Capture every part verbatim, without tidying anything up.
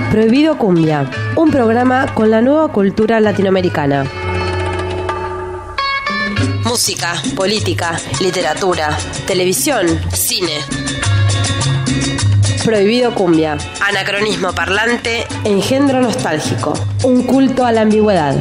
Prohibido Cumbia, un programa con la nueva cultura latinoamericana. Música, política, literatura, televisión, cine. Prohibido Cumbia, anacronismo parlante, engendro nostálgico, un culto a la ambigüedad.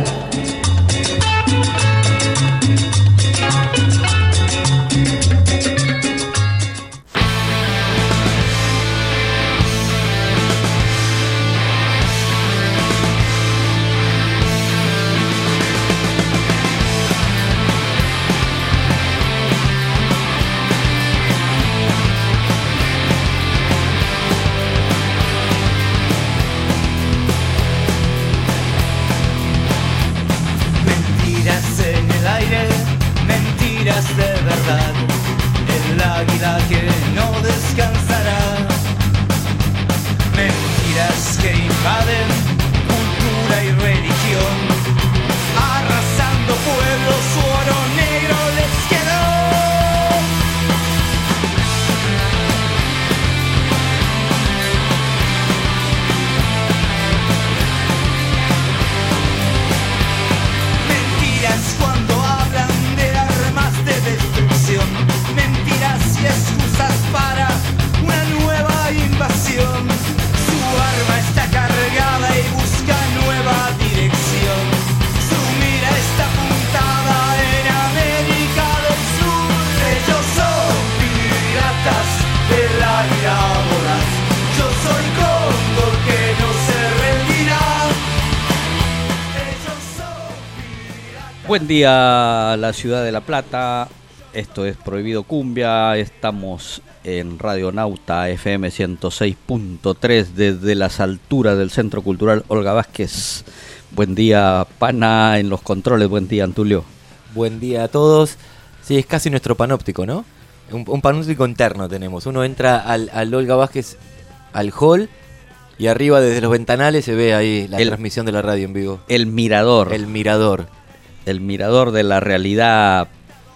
Buen día, la ciudad de La Plata. Esto es Prohibido Cumbia. Estamos en Radio Nauta F M ciento seis punto tres desde las alturas del Centro Cultural Olga Vázquez. Buen día, Pana, en los controles. Buen día, Antulio. Buen día a todos. Sí, es casi nuestro panóptico, ¿no? Un, un panóptico interno tenemos. Uno entra al, al Olga Vázquez, al hall, y arriba desde los ventanales se ve ahí la el, transmisión de la radio en vivo. El mirador. El mirador. El mirador de la realidad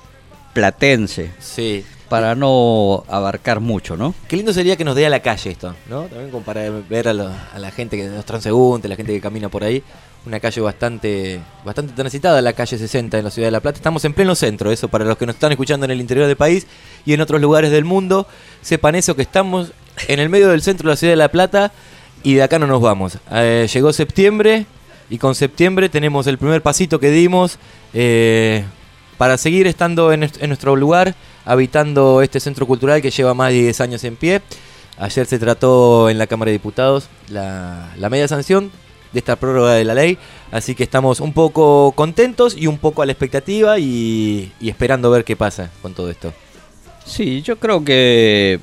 platense. Sí. Para no abarcar mucho, ¿no? Qué lindo sería que nos dé a la calle esto, ¿no? También como para ver a, lo, a la gente, que los transeúntes, la gente que camina por ahí. Una calle bastante bastante transitada, la calle sesenta en la ciudad de La Plata. Estamos en pleno centro, eso para los que nos están escuchando en el interior del país y en otros lugares del mundo. Sepan eso, que estamos en el medio del centro de la ciudad de La Plata y de acá no nos vamos. Eh, llegó septiembre. Y con septiembre tenemos el primer pasito que dimos eh, para seguir estando en, en nuestro lugar, habitando este centro cultural que lleva más de diez años en pie. Ayer se trató en la Cámara de Diputados la, la media sanción de esta prórroga de la ley, así que estamos un poco contentos y un poco a la expectativa y, y esperando ver qué pasa con todo esto. Sí, yo creo que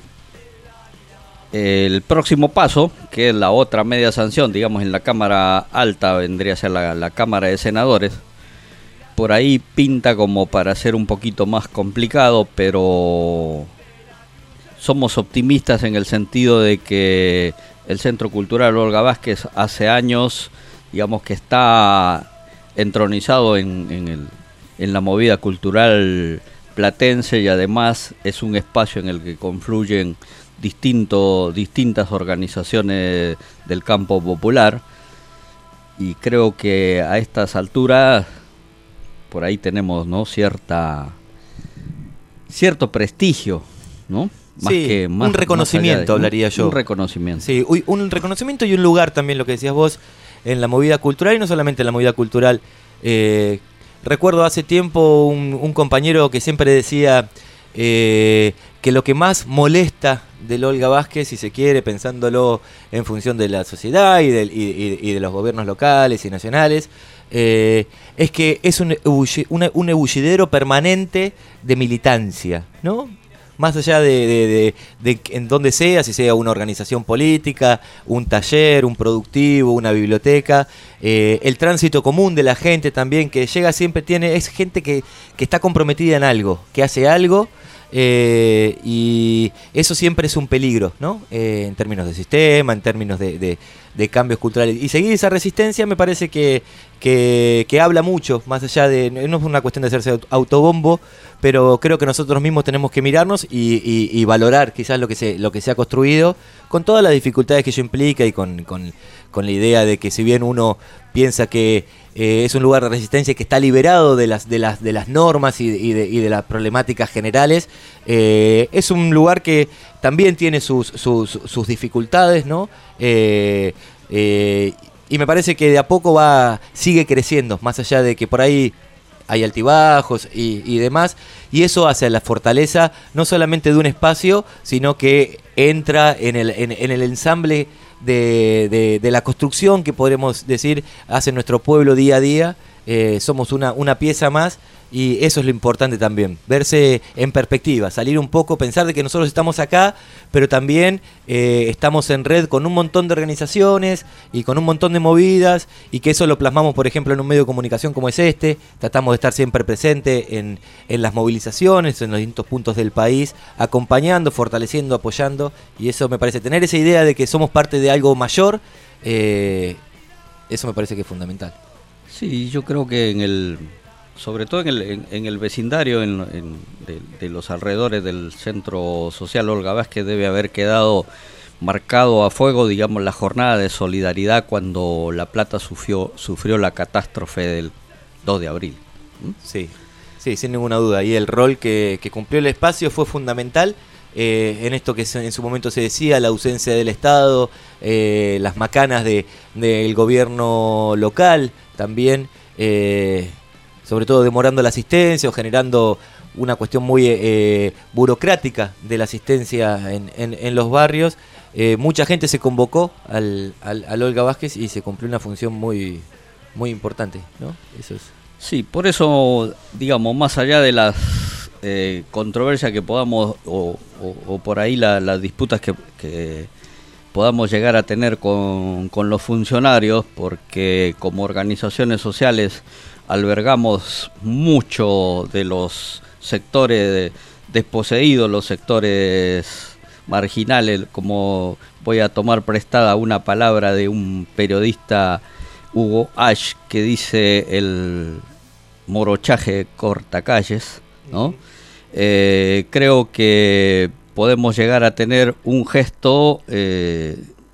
el próximo paso, que es la otra media sanción, digamos en la Cámara Alta, vendría a ser la, la Cámara de Senadores. Por ahí pinta como para ser un poquito más complicado, pero somos optimistas en el sentido de que el Centro Cultural Olga Vázquez hace años, digamos que está entronizado en, en, el, en la movida cultural platense y además es un espacio en el que confluyen Distinto, distintas organizaciones del campo popular y creo que a estas alturas por ahí tenemos, ¿no? cierta cierto prestigio, ¿no? Más sí, que más, un reconocimiento, de, hablaría un, yo. Un reconocimiento. Sí, un reconocimiento y un lugar también, lo que decías vos, en la movida cultural y no solamente en la movida cultural. Eh, recuerdo hace tiempo un, un compañero que siempre decía eh, que lo que más molesta del Olga Vázquez, si se quiere, pensándolo en función de la sociedad y de, y, y de los gobiernos locales y nacionales, eh, es que es un, un, un ebullidero permanente de militancia, ¿no? Más allá de, de, de, de en donde sea, si sea una organización política, un taller, un productivo, una biblioteca, eh, el tránsito común de la gente también que llega siempre tiene, es gente que, que está comprometida en algo, que hace algo. Eh, y eso siempre es un peligro, ¿no? Eh, en términos de sistema, en términos de, de, de cambios culturales. Y seguir esa resistencia me parece que, que, que habla mucho, más allá de, no es una cuestión de hacerse autobombo, pero creo que nosotros mismos tenemos que mirarnos y, y, y valorar quizás lo que se lo que se ha construido, con todas las dificultades que ello implica y con, con, con la idea de que si bien uno piensa que eh, es un lugar de resistencia que está liberado de las, de las, de las normas y, y, de, y de las problemáticas generales, eh, es un lugar que también tiene sus, sus, sus dificultades, ¿no? Eh, eh, y me parece que de a poco va sigue creciendo, más allá de que por ahí hay altibajos y, y demás, y eso hace la fortaleza no solamente de un espacio, sino que entra en el, en, en el ensamble de, de, de la construcción que podremos decir hace nuestro pueblo día a día. Eh, somos una, una pieza más, y eso es lo importante también, verse en perspectiva, salir un poco, pensar de que nosotros estamos acá, pero también eh, estamos en red con un montón de organizaciones y con un montón de movidas, y que eso lo plasmamos, por ejemplo, en un medio de comunicación como es este. Tratamos de estar siempre presente en, en las movilizaciones, en los distintos puntos del país, acompañando, fortaleciendo, apoyando, y eso me parece, tener esa idea de que somos parte de algo mayor, eh, eso me parece que es fundamental. Sí, yo creo que en el, sobre todo en el, en, en el vecindario en, en, de, de los alrededores del Centro Social Olga Vázquez debe haber quedado marcado a fuego, digamos, la jornada de solidaridad cuando La Plata sufrió, sufrió la catástrofe del dos de abril. ¿Mm? Sí, sí, sin ninguna duda. Y el rol que, que cumplió el espacio fue fundamental. Eh, en esto que en su momento se decía, la ausencia del Estado, eh, las macanas de, del gobierno local también, eh, sobre todo demorando la asistencia o generando una cuestión muy eh, burocrática de la asistencia en, en, en los barrios. Eh, mucha gente se convocó al, al, al Olga Vázquez y se cumplió una función muy, muy importante, ¿no? Eso es. Sí, por eso, digamos, más allá de las eh, controversias que podamos, o, o, o por ahí la, las disputas que, que podamos llegar a tener con, con los funcionarios, porque como organizaciones sociales albergamos mucho de los sectores de, desposeídos, los sectores marginales, como voy a tomar prestada una palabra de un periodista, Hugo Ash, que dice el morochaje corta calles, ¿no? Eh, creo que podemos llegar a tener un gesto eh,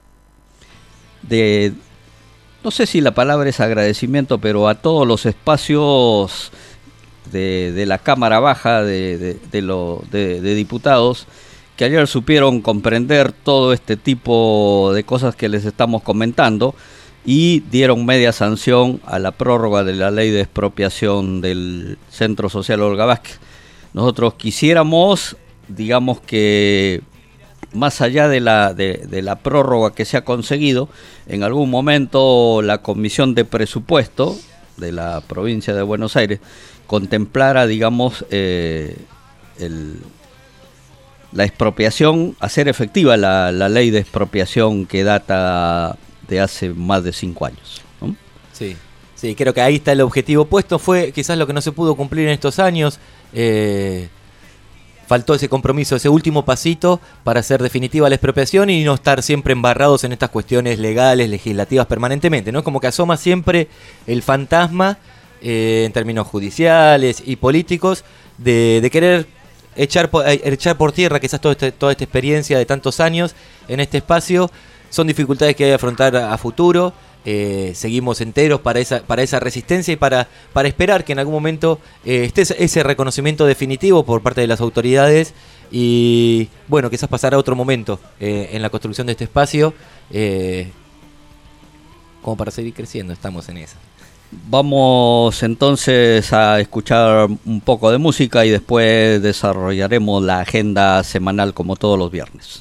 de, no sé si la palabra es agradecimiento, pero a todos los espacios de, de la Cámara Baja de, de, de, lo, de, de diputados, que ayer supieron comprender todo este tipo de cosas que les estamos comentando, y dieron media sanción a la prórroga de la ley de expropiación del Centro Social Olga Vázquez. Nosotros quisiéramos, digamos, que más allá de la, de, de la prórroga que se ha conseguido, en algún momento la Comisión de Presupuesto de la provincia de Buenos Aires contemplara, digamos, eh, el, la expropiación, hacer efectiva la, la ley de expropiación que data de hace más de cinco años, ¿no? Sí, sí, creo que ahí está el objetivo puesto. Fue quizás lo que no se pudo cumplir en estos años. Eh, faltó ese compromiso, ese último pasito para hacer definitiva la expropiación y no estar siempre embarrados en estas cuestiones legales, legislativas permanentemente, ¿no? Como que asoma siempre el fantasma, eh, en términos judiciales y políticos, de, de querer echar por, echar por tierra quizás toda esta, toda esta experiencia de tantos años en este espacio. Son dificultades que hay que afrontar a, a futuro. Eh, seguimos enteros para esa, para esa resistencia y para, para esperar que en algún momento eh, esté ese reconocimiento definitivo por parte de las autoridades. Y bueno, quizás pasará otro momento eh, en la construcción de este espacio, eh, como para seguir creciendo. Estamos en eso. Vamos entonces a escuchar un poco de música y después desarrollaremos la agenda semanal como todos los viernes.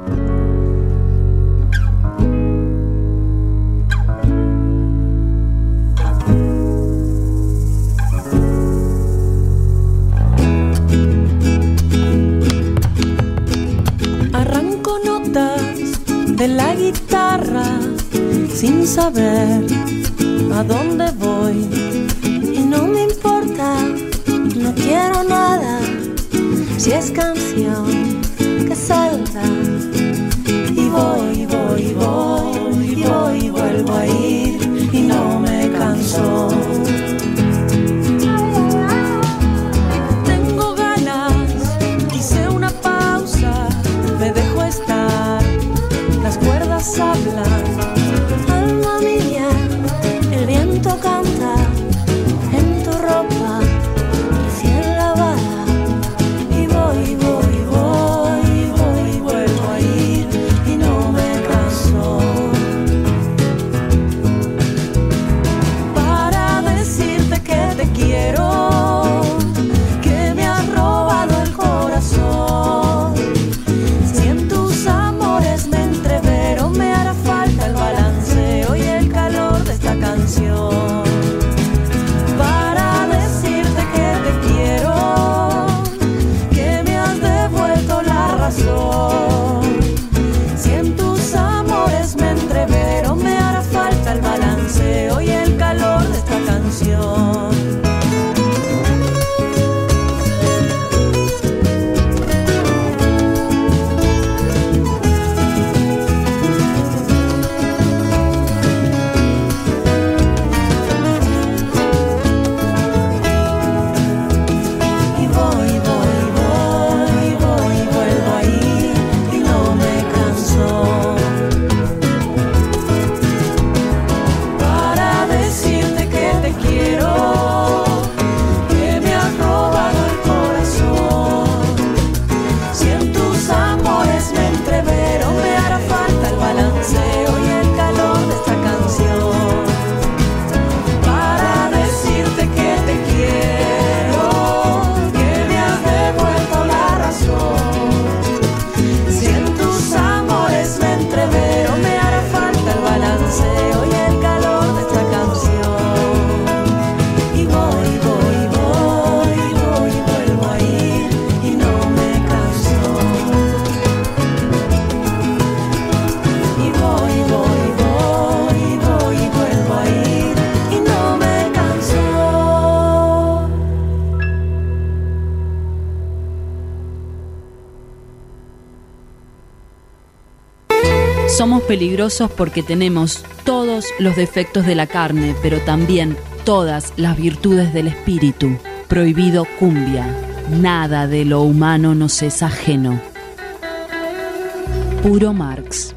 De la guitarra sin saber a dónde voy, y no me importa, no quiero nada si es canción que salta, y voy, voy, voy, y voy, y vuelvo a ir y no me canso. Tengo hablan. Alma mía, el viento canta en tu ropa recién lavada. Y voy, voy, voy, voy, vuelvo a ir y no me canso. Para decirte que te quiero, que me has robado el corazón. Si en tus amores me entrevero, me hará falta el balanceo y el calor de esta canción. Para decirte que te quiero, que me has devuelto la razón. Si en tus amores me entrevero, me hará falta el balanceo y el calor de esta canción. Y voy, voy, voy, voy, vuelvo a ir y no me canso. Para decirte que te quiero, que me has robado el corazón. Si en tus amores me entrevero, me hará falta el balanceo y el calor de esta canción. Para decirte que te quiero, que me has devuelto la razón. Si en tus amores me entrevero, me hará falta el balanceo y el calor de esta canción. Y voy, voy, voy, voy, vuelvo a ir y no me canso. Y voy, voy, voy, voy, vuelvo a ir y no me canso. Somos peligrosos porque tenemos todos los defectos de la carne, pero también todas las virtudes del espíritu. Prohibido cumbia. Nada de lo humano nos es ajeno. Puro Marx.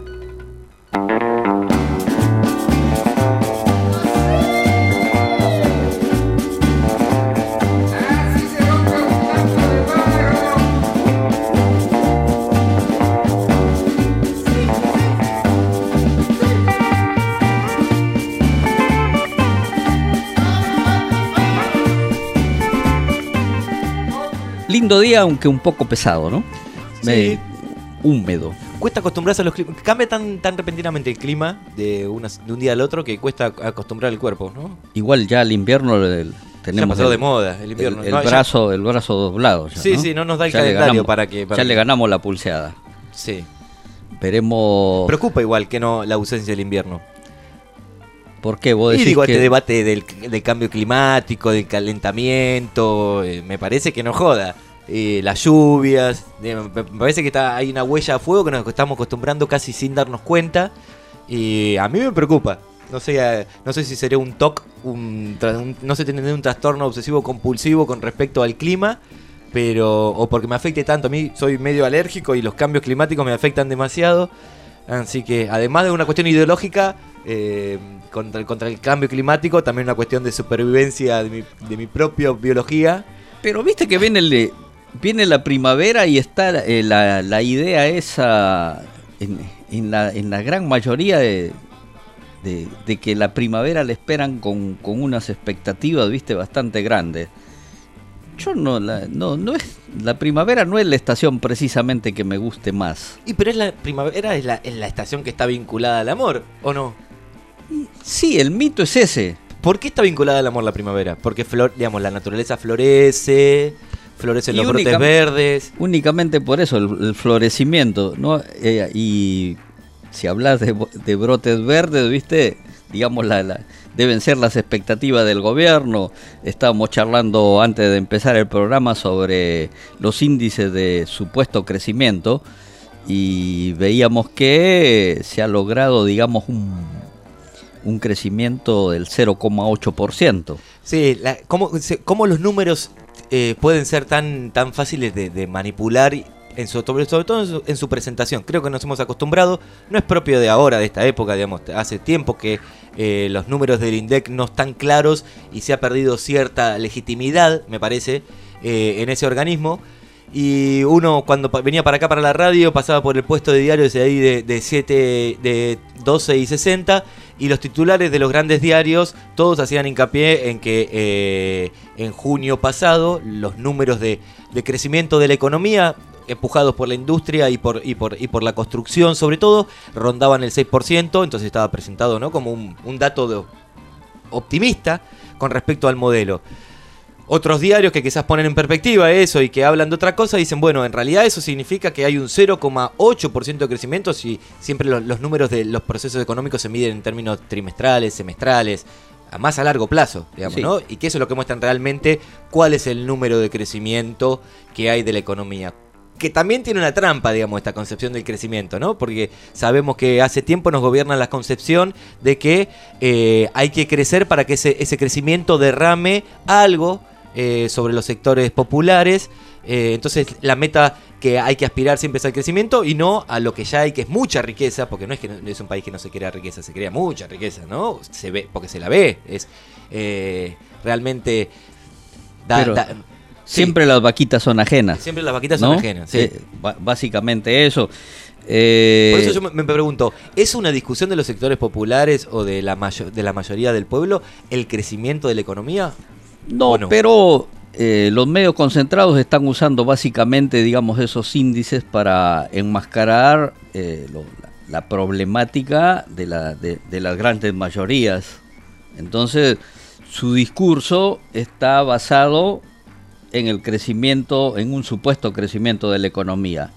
Lindo día, aunque un poco pesado, ¿no? Sí. Me- húmedo. Cuesta acostumbrarse a los climas. Cambia tan, tan repentinamente el clima de, unas- de un día al otro que cuesta acostumbrar el cuerpo, ¿no? Igual ya el invierno el- Ya tenemos pasó el, de moda el invierno. el- el No, ya- brazo, el brazo doblado. ya, Sí, ¿no? sí, no nos da el Ya le calendario ganamos- para que... para ya que- le ganamos la pulseada. Sí. Veremos. Preocupa igual que no la ausencia del invierno. ¿Por qué vos Y decís digo, que este debate del, del cambio climático, del calentamiento, eh, me parece que no joda. Eh, las lluvias, eh, me me parece que está, hay una huella a fuego que nos estamos acostumbrando casi sin darnos cuenta. Y a mí me preocupa. No sé, eh, no sé si sería un T O C, un, tra- un- no sé, tener un trastorno obsesivo compulsivo con respecto al clima, pero o porque me afecte tanto. A mí soy medio alérgico y los cambios climáticos me afectan demasiado. Así que además de una cuestión ideológica eh, contra, el- contra el cambio climático, también una cuestión de supervivencia de mi, de mi propia biología. Pero viste que viene, el, viene la primavera y está eh, la, la idea esa en, en, la, en la gran mayoría de, de, de que la primavera la esperan con, con unas expectativas, viste, bastante grandes. Yo no, la, no, no es, la primavera no es la estación precisamente que me guste más. Y pero es la primavera, es la, es la estación que está vinculada al amor, ¿o no? Sí, el mito es ese. ¿Por qué está vinculada al amor la primavera? Porque flor, digamos, la naturaleza florece, florecen Y los brotes única- verdes. Únicamente por eso, el, el florecimiento, ¿no? Eh, y si hablas de, bo- de brotes verdes, ¿viste? Digamos, la, la- deben ser las expectativas del gobierno. Estábamos charlando antes de empezar el programa sobre los índices de supuesto crecimiento y veíamos que se ha logrado, digamos, un, un crecimiento del cero coma ocho por ciento. Sí, la- ¿cómo, se- cómo los números eh, pueden ser tan, tan fáciles de, de manipular y, en su, sobre todo en su, en su presentación. Creo que nos hemos acostumbrado, no es propio de ahora, de esta época, digamos, hace tiempo que eh, los números del INDEC no están claros y se ha perdido cierta legitimidad, me parece, eh, en ese organismo. Y uno cuando venía para acá para la radio pasaba por el puesto de diarios de ahí de, de siete, de doce y sesenta, y los titulares de los grandes diarios todos hacían hincapié en que eh, en junio pasado los números de, de crecimiento de la economía, empujados por la industria y por, y por, y por la construcción sobre todo, rondaban el seis por ciento, entonces estaba presentado, ¿no?, como un, un dato de, optimista con respecto al modelo. Otros diarios que quizás ponen en perspectiva eso y que hablan de otra cosa dicen, bueno, en realidad eso significa que hay un cero coma ocho por ciento de crecimiento si siempre los, los números de los procesos económicos se miden en términos trimestrales, semestrales, a más a largo plazo, digamos, sí, ¿no? Y que eso es lo que muestran realmente cuál es el número de crecimiento que hay de la economía. Que también tiene una trampa, digamos, esta concepción del crecimiento, ¿no? Porque sabemos que hace tiempo nos gobierna la concepción de que eh, hay que crecer para que ese, ese crecimiento derrame algo Eh, sobre los sectores populares, eh, entonces la meta que hay que aspirar siempre es al crecimiento y no a lo que ya hay, que es mucha riqueza, porque no es que no, es un país que no se crea riqueza, se crea mucha riqueza, ¿no? Se ve, porque se la ve, es eh, realmente da, Pero da, siempre sí. Las vaquitas son ajenas. Siempre las vaquitas son ¿no? ajenas, sí. Eh, básicamente eso. Eh... Por eso yo me pregunto, ¿es una discusión de los sectores populares o de la, mayo, de la mayoría del pueblo el crecimiento de la economía? No, no, pero eh, los medios concentrados están usando básicamente, digamos, esos índices para enmascarar eh, lo, la, la problemática de, la, de, de las grandes mayorías. Entonces, su discurso está basado en el crecimiento, en un supuesto crecimiento de la economía.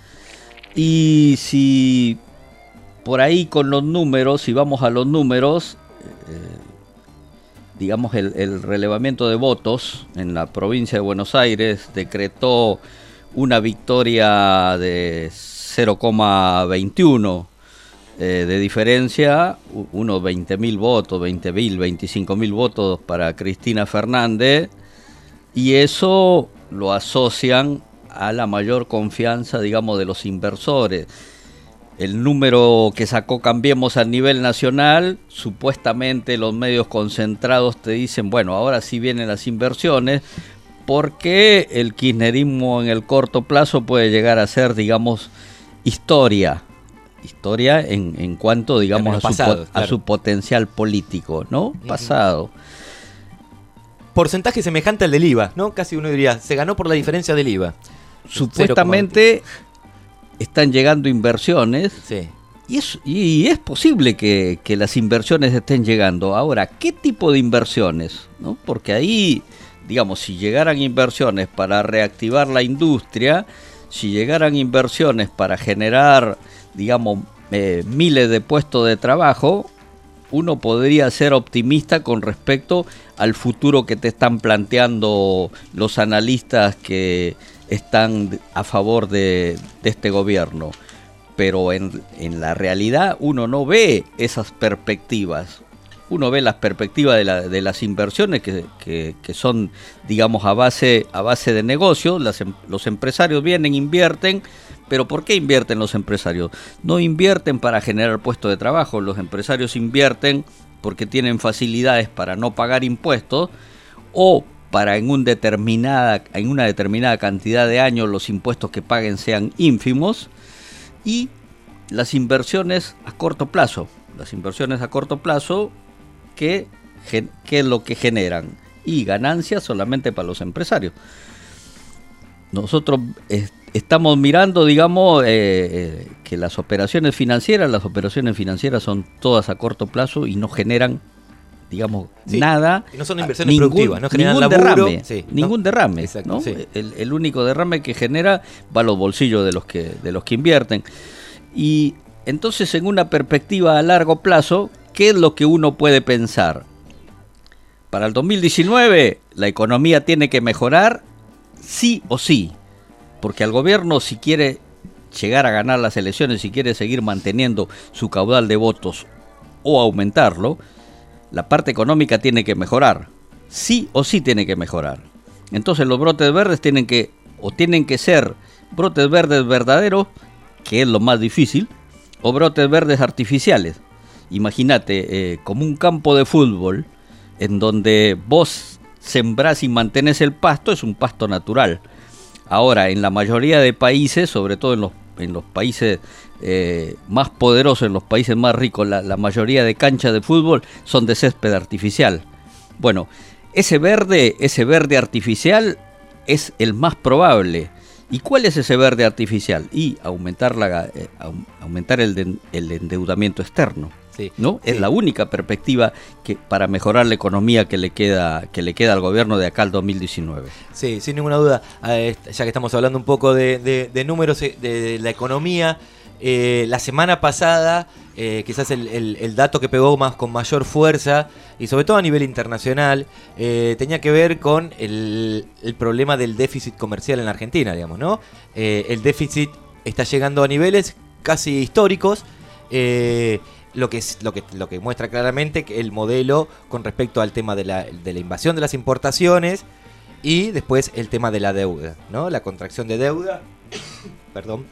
Y si por ahí con los números, si vamos a los números, eh, digamos, el, el relevamiento de votos en la provincia de Buenos Aires decretó una victoria de cero coma veintiuno eh, de diferencia, unos veinte mil votos, veinte mil, veinticinco mil votos para Cristina Fernández, y eso lo asocian a la mayor confianza, digamos, de los inversores. El número que sacó Cambiemos a nivel nacional, supuestamente los medios concentrados te dicen, bueno, ahora sí vienen las inversiones, porque el kirchnerismo en el corto plazo puede llegar a ser, digamos, historia. Historia en, en cuanto, digamos, a, pasado, su, claro. a su potencial político, ¿no? Uh-huh. Pasado. Porcentaje semejante al del I V A, ¿no? Casi uno diría, se ganó por la diferencia del I V A. Supuestamente están llegando inversiones, sí, y, es, y es posible que, que las inversiones estén llegando. Ahora, ¿qué tipo de inversiones? ¿No? Porque ahí, digamos, si llegaran inversiones para reactivar la industria, si llegaran inversiones para generar, digamos, eh, miles de puestos de trabajo, uno podría ser optimista con respecto al futuro que te están planteando los analistas que están a favor de, de este gobierno. Pero en, en la realidad uno no ve esas perspectivas. Uno ve las perspectivas de, la, de las inversiones que, que, que son, digamos, a base, a base de negocios. Las, los empresarios vienen, invierten. ¿Pero por qué invierten los empresarios? No invierten para generar puestos de trabajo. Los empresarios invierten porque tienen facilidades para no pagar impuestos, o para en, un determinada, en una determinada cantidad de años los impuestos que paguen sean ínfimos, y las inversiones a corto plazo. Las inversiones a corto plazo, ¿qué, qué es lo que generan? Y ganancias solamente para los empresarios. Nosotros eh, estamos mirando, digamos, eh, eh, que las operaciones financieras, las operaciones financieras son todas a corto plazo y no generan, digamos, sí, nada. Y no son inversiones ningún, productivas, no generan ningún laburo, derrame, sí, ningún ¿no? derrame, Exacto, ¿no? Sí. El, el único derrame que genera va a los bolsillos de los que de los que invierten. Y entonces, en una perspectiva a largo plazo, ¿qué es lo que uno puede pensar? Para el dos mil diecinueve la economía tiene que mejorar sí o sí, porque al gobierno, si quiere llegar a ganar las elecciones, si quiere seguir manteniendo su caudal de votos o aumentarlo, la parte económica tiene que mejorar, sí o sí tiene que mejorar. Entonces los brotes verdes tienen que, o tienen que ser brotes verdes verdaderos, que es lo más difícil, o brotes verdes artificiales. Imagínate, eh, como un campo de fútbol, en donde vos sembrás y mantenés el pasto, es un pasto natural. Ahora, en la mayoría de países, sobre todo en los, en los países eh, más poderosos, en los países más ricos, la, la mayoría de canchas de fútbol son de césped artificial. Bueno, ese verde, ese verde artificial es el más probable. ¿Y cuál es ese verde artificial? Y aumentar, la, eh, aumentar el, de, el endeudamiento externo. Sí, ¿no? sí. Es la única perspectiva que para mejorar la economía que le queda que le queda al gobierno de acá al dos mil diecinueve. Sí, sin ninguna duda. Eh, ya que estamos hablando un poco de, de, de números de, de la economía, eh, la semana pasada, eh, quizás el, el, el dato que pegó más con mayor fuerza, y sobre todo a nivel internacional, eh, tenía que ver con el, el problema del déficit comercial en la Argentina, digamos, ¿no? Eh, el déficit está llegando a niveles casi históricos, eh, Lo que, es, lo, que, lo que muestra claramente que el modelo con respecto al tema de la, de la invasión de las importaciones y después el tema de la deuda, ¿no? La contracción de deuda, perdón,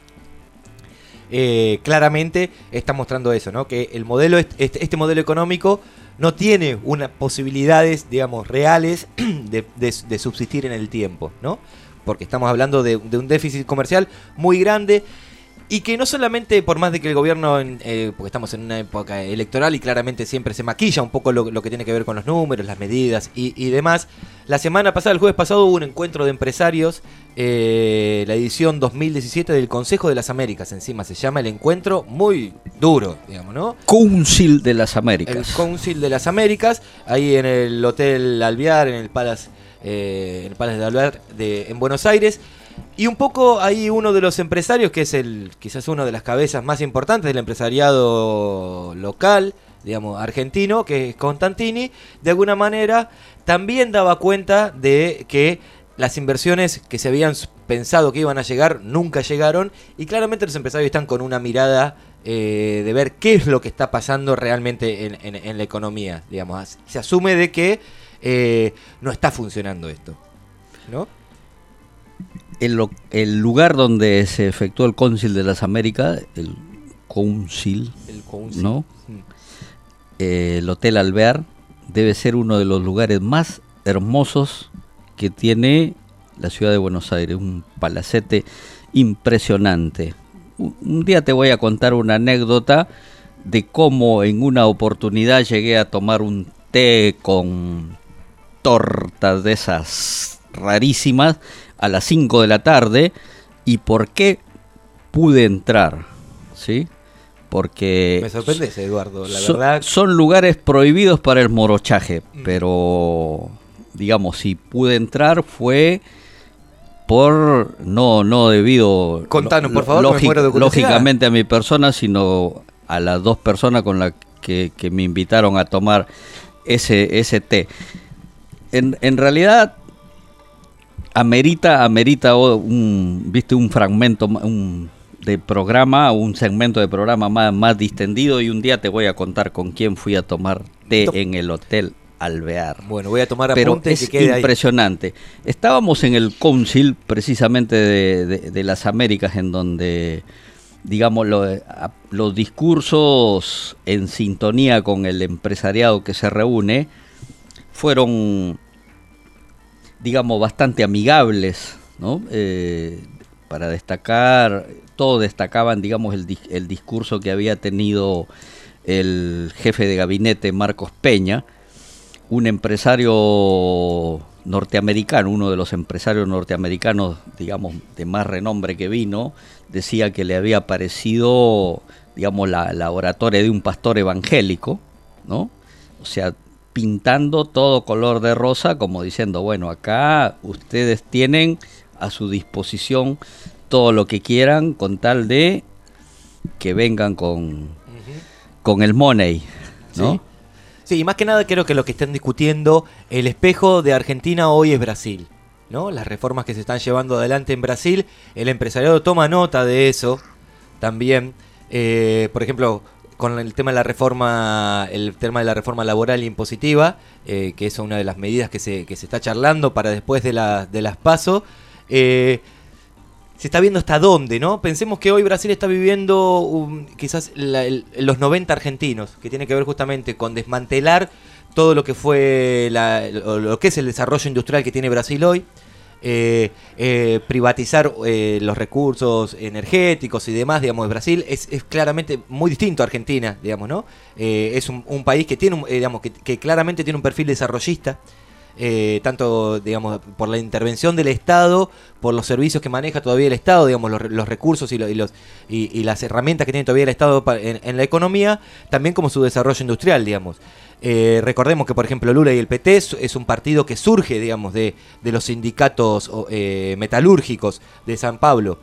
eh, claramente está mostrando eso, ¿no? Que el modelo, este, este modelo económico no tiene unas posibilidades, digamos, reales de, de, de subsistir en el tiempo, ¿no? Porque estamos hablando de, de un déficit comercial muy grande. Y que no solamente, por más de que el gobierno, eh, porque estamos en una época electoral y claramente siempre se maquilla un poco lo, lo que tiene que ver con los números, las medidas y, y demás. La semana pasada, el jueves pasado, hubo un encuentro de empresarios, eh, la edición dos mil diecisiete del Consejo de las Américas, encima se llama el encuentro, muy duro, digamos, ¿no? Council de las Américas. El Council de las Américas, ahí en el Hotel Alvear, en el Palace, eh, el Palace de Alvear de, en Buenos Aires. Y un poco ahí uno de los empresarios, que es el quizás uno de las cabezas más importantes del empresariado local, digamos, argentino, que es Constantini, de alguna manera también daba cuenta de que las inversiones que se habían pensado que iban a llegar nunca llegaron, y claramente los empresarios están con una mirada eh, de ver qué es lo que está pasando realmente en, en, en la economía, digamos. Se asume de que eh, no está funcionando esto, ¿no? El, el lugar donde se efectuó el Cóncil de las Américas, el Council, el council. ¿no? Eh, el Hotel Alvear debe ser uno de los lugares más hermosos que tiene la ciudad de Buenos Aires, un palacete impresionante. Un, un día te voy a contar una anécdota de cómo en una oportunidad llegué a tomar un té con tortas de esas rarísimas a las cinco de la tarde, y por qué pude entrar, ¿sí? Porque me sorprende ese, Eduardo, la so, verdad. Son lugares prohibidos para el morochaje, mm. pero digamos, si pude entrar fue por no no debido Contanos, lo, por favor, lógic, que me muero de curiosidad. Lógicamente a mi persona, sino a las dos personas con las que, que me invitaron a tomar ese ese té. En, en realidad amerita amerita un viste un fragmento un, de programa, un segmento de programa más, más distendido, y un día te voy a contar con quién fui a tomar té Top. en el Hotel Alvear. Bueno, voy a tomar Pero apunte es que quede impresionante. Ahí. Estábamos en el Council precisamente de, de, de las Américas, en donde digamos lo, los discursos en sintonía con el empresariado que se reúne fueron, digamos, bastante amigables, ¿no? Eh, para destacar, todos destacaban, digamos, el, el discurso que había tenido el jefe de gabinete Marcos Peña, un empresario norteamericano, uno de los empresarios norteamericanos, digamos, de más renombre que vino, decía que le había parecido, digamos, la, la oratoria de un pastor evangélico, ¿no? O sea, pintando todo color de rosa, como diciendo, bueno, acá ustedes tienen a su disposición todo lo que quieran con tal de que vengan con, uh-huh. con el money, ¿no? Sí. Sí, y más que nada creo que lo que están discutiendo, el espejo de Argentina hoy es Brasil, ¿no? Las reformas que se están llevando adelante en Brasil, el empresariado toma nota de eso también. Eh, por ejemplo, con el tema de la reforma, el tema de la reforma laboral e impositiva, eh, que es una de las medidas que se que se está charlando para después de la de las PASO. Eh, se está viendo hasta dónde, ¿no? Pensemos que hoy Brasil está viviendo um, quizás la, el, los noventa argentinos, que tiene que ver justamente con desmantelar todo lo que fue la, lo, lo que es el desarrollo industrial que tiene Brasil hoy, eh, eh, privatizar eh, los recursos energéticos y demás, digamos, de Brasil es, es claramente muy distinto a Argentina, digamos, ¿no? Eh, es un, un país que tiene, un, eh, digamos, que, que claramente tiene un perfil desarrollista. Eh, tanto, digamos, por la intervención del Estado, por los servicios que maneja todavía el Estado, digamos, los, los recursos y, lo, y, los, y, y las herramientas que tiene todavía el Estado en, en la economía, también como su desarrollo industrial, digamos. Eh, recordemos que, por ejemplo, Lula y el P T es, es un partido que surge, digamos, de, de los sindicatos eh, metalúrgicos de San Pablo.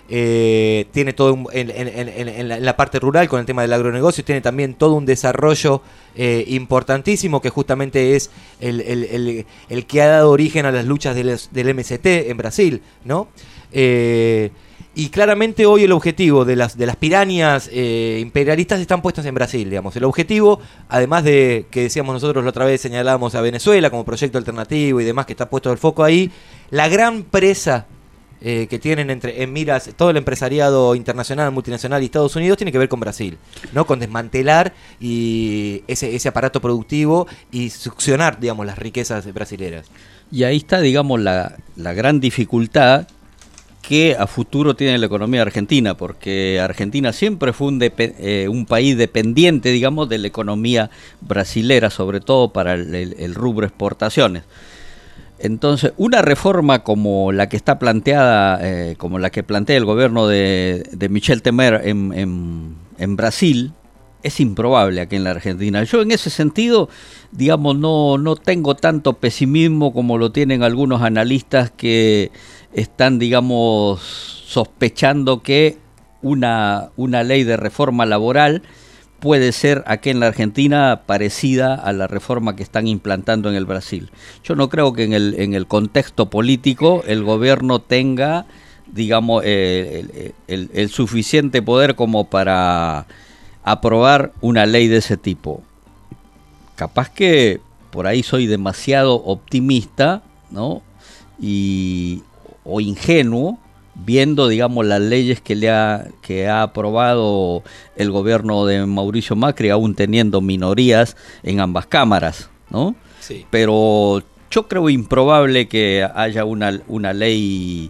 Eh, tiene todo un, en, en, en, en, la, en la parte rural con el tema del agronegocio, tiene también todo un desarrollo eh, importantísimo que justamente es el, el, el, el que ha dado origen a las luchas del, del M S T en Brasil, ¿no? Eh, y claramente hoy el objetivo de las, de las pirañas eh, imperialistas están puestas en Brasil, digamos. El objetivo, además de que decíamos nosotros la otra vez, señalábamos a Venezuela como proyecto alternativo y demás, que está puesto el foco ahí, la gran presa Eh, que tienen entre en miras todo el empresariado internacional, multinacional y Estados Unidos tiene que ver con Brasil, ¿no? Con desmantelar y ese, ese aparato productivo y succionar, digamos, las riquezas brasileras. Y ahí está, digamos, la, la gran dificultad que a futuro tiene la economía argentina, porque Argentina siempre fue un, eh, un país dependiente, digamos, de la economía brasilera, sobre todo para el, el, el rubro exportaciones. Entonces, una reforma como la que está planteada, eh, como la que plantea el gobierno de, de Michel Temer en, en, en Brasil, es improbable aquí en la Argentina. Yo en ese sentido, digamos, no, no tengo tanto pesimismo como lo tienen algunos analistas que están, digamos, sospechando que una, una ley de reforma laboral puede ser aquí en la Argentina parecida a la reforma que están implantando en el Brasil. Yo no creo que en el, en el contexto político el gobierno tenga, digamos, eh, el, el, el suficiente poder como para aprobar una ley de ese tipo. Capaz que por ahí soy demasiado optimista, ¿no? Y, o ingenuo, viendo, digamos, las leyes que le ha que ha aprobado el gobierno de Mauricio Macri, aún teniendo minorías en ambas cámaras, ¿no? Sí. Pero yo creo improbable que haya una, una ley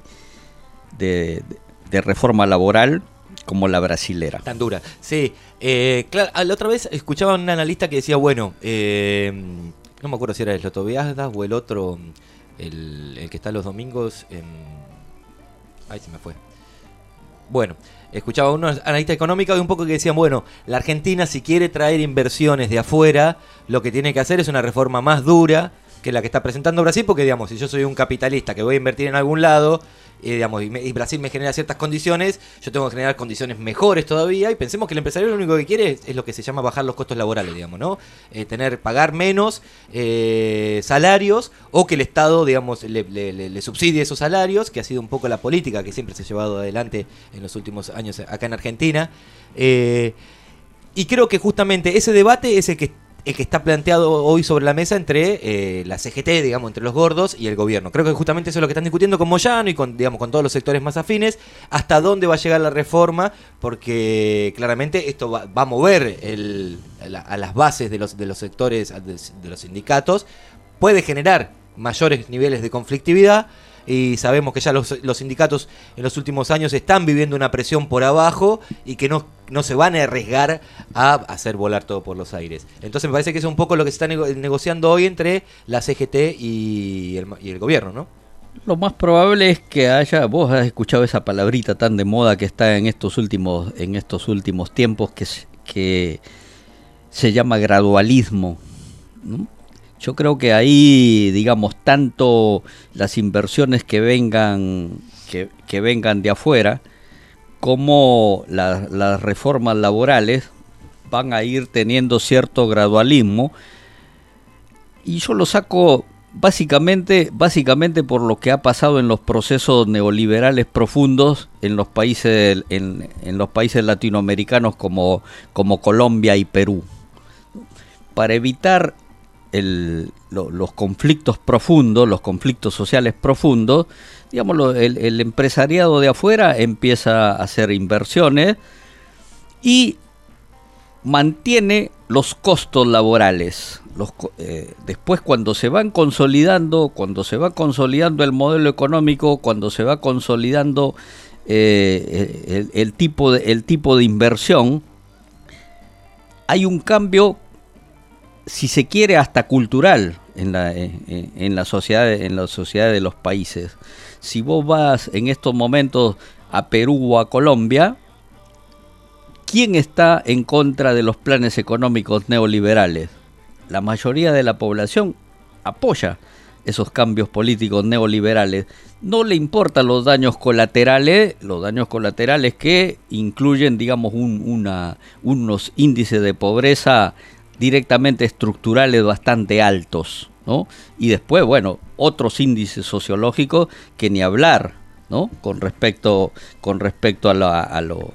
de, de reforma laboral como la brasilera. Tan dura. Sí. Eh, claro, la otra vez escuchaba a un analista que decía, bueno, eh, no me acuerdo si era el Loto Viazdas o el otro, el, el que está los domingos en... Ahí se me fue. Bueno, escuchaba a unos analistas económicos un poco que decían, bueno, la Argentina si quiere traer inversiones de afuera, lo que tiene que hacer es una reforma más dura que la que está presentando Brasil, porque, digamos, si yo soy un capitalista que voy a invertir en algún lado, y, digamos, y, me, y Brasil me genera ciertas condiciones, yo tengo que generar condiciones mejores todavía, y pensemos que el empresario lo único que quiere es, es lo que se llama bajar los costos laborales, digamos, ¿no? Eh, tener, pagar menos eh, salarios, o que el Estado, digamos, le, le, le, le subsidie esos salarios, que ha sido un poco la política que siempre se ha llevado adelante en los últimos años acá en Argentina. Eh, y creo que justamente ese debate es el que el que está planteado hoy sobre la mesa entre eh, la C G T, digamos, entre los gordos y el gobierno. Creo que justamente eso es lo que están discutiendo con Moyano y con, digamos, con todos los sectores más afines, hasta dónde va a llegar la reforma, porque claramente esto va, va a mover el, a, la, a las bases de los, de los sectores, de, de los sindicatos, puede generar mayores niveles de conflictividad, y sabemos que ya los, los sindicatos en los últimos años están viviendo una presión por abajo y que no, no se van a arriesgar a hacer volar todo por los aires. Entonces me parece que es un poco lo que se está nego- negociando hoy entre la C G T y el, y el gobierno, ¿no? Lo más probable es que haya, vos has escuchado esa palabrita tan de moda que está en estos últimos, en estos últimos tiempos, que, que se llama gradualismo, ¿no? Yo creo que ahí, digamos, tanto las inversiones que vengan que, que vengan de afuera como la, las reformas laborales van a ir teniendo cierto gradualismo, y yo lo saco básicamente básicamente por lo que ha pasado en los procesos neoliberales profundos en los países en, en los países latinoamericanos como, como Colombia y Perú. Para evitar el, lo, los conflictos profundos, los conflictos sociales profundos, digamos, lo, el, el empresariado de afuera empieza a hacer inversiones y mantiene los costos laborales. Los, eh, después cuando se van consolidando, cuando se va consolidando el modelo económico, cuando se va consolidando eh, el, el, tipo de, el tipo de inversión, hay un cambio, si se quiere, hasta cultural en la, en, en la sociedad, en la sociedad de los países. Si vos vas en estos momentos a Perú o a Colombia, ¿quién está en contra de los planes económicos neoliberales? La mayoría de la población apoya esos cambios políticos neoliberales. No le importan los daños colaterales, los daños colaterales que incluyen, digamos, un, una, unos índices de pobreza directamente estructurales bastante altos, ¿no? Y después, bueno, otros índices sociológicos que ni hablar, ¿no? Con respecto, con respecto a, la, a, lo,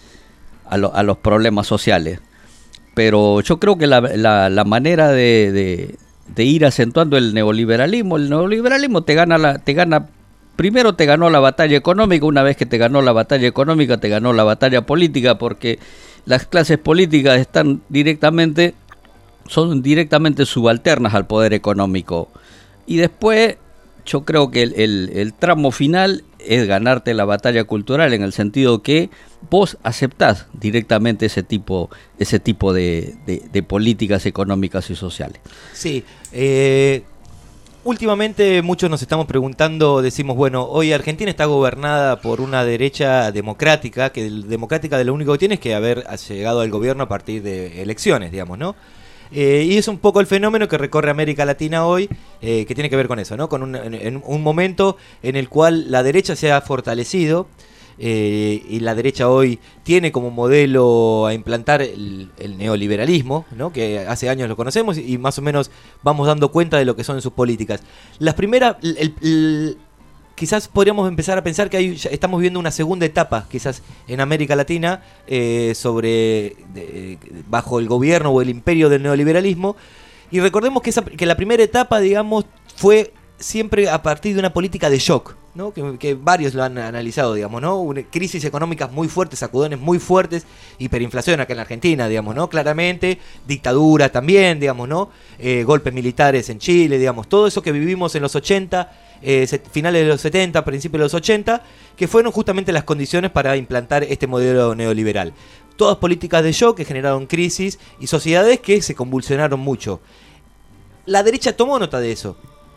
a, lo, a los problemas sociales. Pero yo creo que la, la, la manera de, de, de ir acentuando el neoliberalismo, el neoliberalismo te gana, la, te gana, primero te ganó la batalla económica. Una vez que te ganó la batalla económica, te ganó la batalla política, porque las clases políticas están directamente, son directamente subalternas al poder económico. Y después yo creo que el, el, el tramo final es ganarte la batalla cultural, en el sentido que vos aceptás directamente ese tipo, ese tipo de, de, de políticas económicas y sociales. Sí, eh, últimamente muchos nos estamos preguntando, decimos, bueno, hoy Argentina está gobernada por una derecha democrática, que democrática de lo único que tiene es que haber llegado al gobierno a partir de elecciones, digamos, ¿no? Eh, y es un poco el fenómeno que recorre América Latina hoy, eh, que tiene que ver con eso, ¿no? Con un, en, en un momento en el cual la derecha se ha fortalecido, eh, y la derecha hoy tiene como modelo a implantar el, el neoliberalismo, ¿no? Que hace años lo conocemos y, y más o menos vamos dando cuenta de lo que son sus políticas. Las primeras... El, el, el, quizás podríamos empezar a pensar que hay, ya estamos viviendo una segunda etapa, quizás en América Latina, eh, sobre de, bajo el gobierno o el imperio del neoliberalismo. Y recordemos que, esa, que la primera etapa, digamos, fue siempre a partir de una política de shock, ¿no? Que, que varios lo han analizado, digamos, ¿no? Una crisis económicas muy fuertes, sacudones muy fuertes, hiperinflación acá en la Argentina, digamos, ¿no? Claramente, dictadura también, digamos, ¿no? Eh, golpes militares en Chile, digamos, todo eso que vivimos en los ochenta, Eh, finales de los setenta, principios de los ochenta, que fueron justamente las condiciones para implantar este modelo neoliberal. Todas políticas de shock que generaron crisis y sociedades que se convulsionaron mucho. La derecha tomó nota de eso.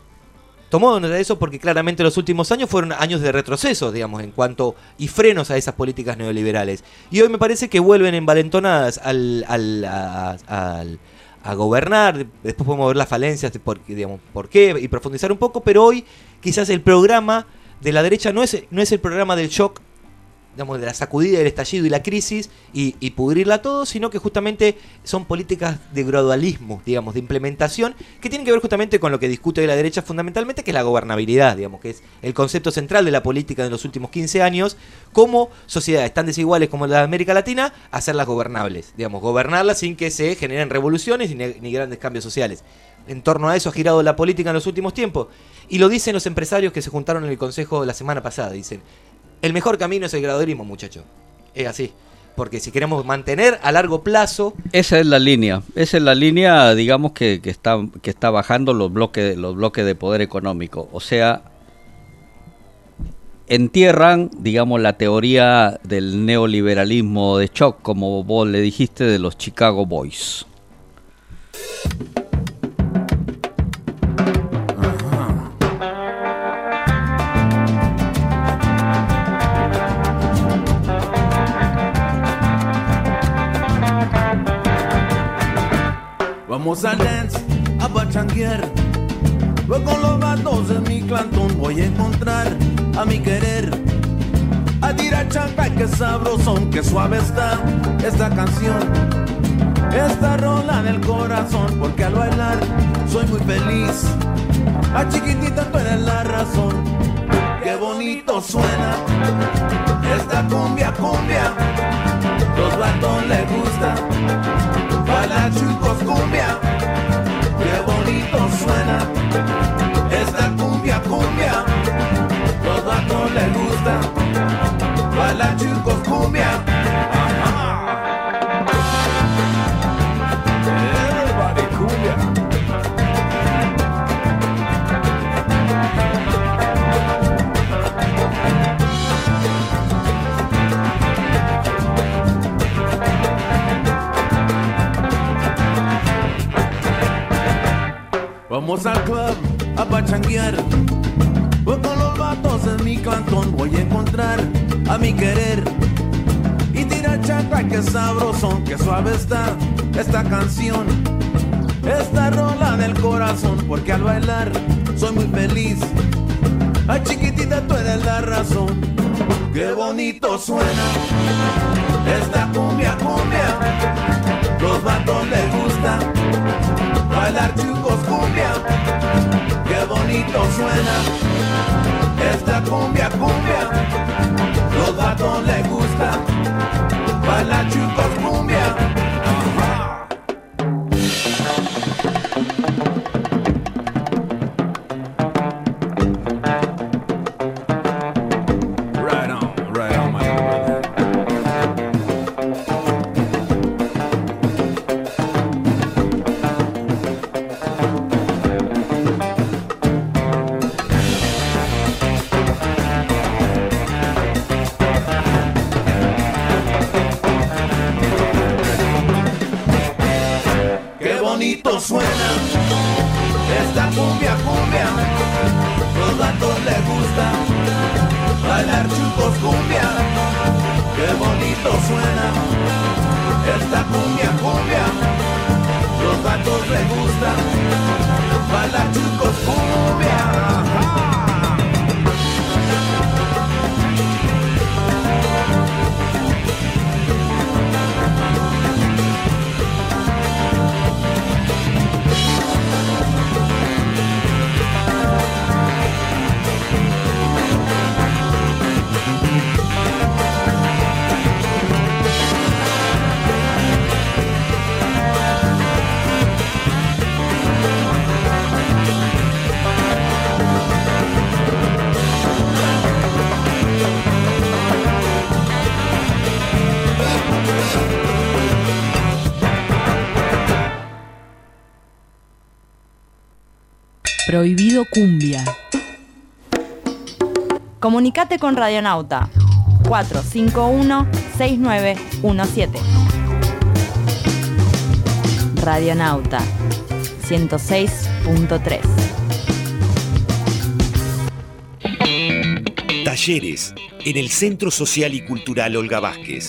Tomó nota de eso porque claramente los últimos años fueron años de retroceso, digamos, en cuanto y frenos a esas políticas neoliberales. Y hoy me parece que vuelven envalentonadas al... al, a, al a gobernar. Después podemos ver las falencias de por, digamos, por qué y profundizar un poco, pero hoy quizás el programa de la derecha no es, no es el programa del shock, digamos, de la sacudida, del estallido y la crisis y, y pudrirla todo, sino que justamente son políticas de gradualismo, digamos, de implementación, que tienen que ver justamente con lo que discute la derecha fundamentalmente, que es la gobernabilidad, digamos, que es el concepto central de la política de los últimos quince años, cómo sociedades tan desiguales como la de América Latina, hacerlas gobernables, digamos, gobernarlas sin que se generen revoluciones ni, ni grandes cambios sociales. En torno a eso ha girado la política en los últimos tiempos, y lo dicen los empresarios que se juntaron en el consejo la semana pasada, dicen: el mejor camino es el gradualismo, muchacho. Es así. Porque si queremos mantener a largo plazo... Esa es la línea. Esa es la línea, digamos, que, que, está, que está bajando los bloques, los bloques de poder económico. O sea, entierran, digamos, la teoría del neoliberalismo de shock, como vos le dijiste, de los Chicago Boys. Vamos al dance, a pachanguear. Voy con los vatos de mi clantón, voy a encontrar a mi querer. A tirar chancla, que sabrosón, que suave está esta canción. Esta rola del corazón, porque al bailar soy muy feliz. A chiquitita tú eres la razón. Qué bonito suena esta cumbia, cumbia. Los vatos les gusta. Para chicos cumbia, qué bonito. Vamos al club a pachanguear. Voy con los vatos en mi cantón, voy a encontrar a mi querer. Y tira chancla, que sabrosón, que suave está esta canción. Esta rola del corazón, porque al bailar soy muy feliz. Ay, chiquitita, tú eres la razón. Qué bonito suena esta cumbia, cumbia. Los vatos les gusta bailar chucos cumbia. Qué bonito suena esta cumbia, cumbia. Los vatos les gusta bailar chucos cumbia. Ajá. Right on, right on, my brother. Suena esta cumbia, cumbia. Los vatos les gusta bailar chucos cumbia. Qué bonito suena esta cumbia, cumbia. Los vatos les gusta bailar chucos cumbia. Ajá. Prohibido Cumbia. Comunicate con Radionauta cuatro cinco uno seis nueve uno siete. Radionauta ciento seis punto tres. Talleres en el Centro Social y Cultural Olga Vázquez.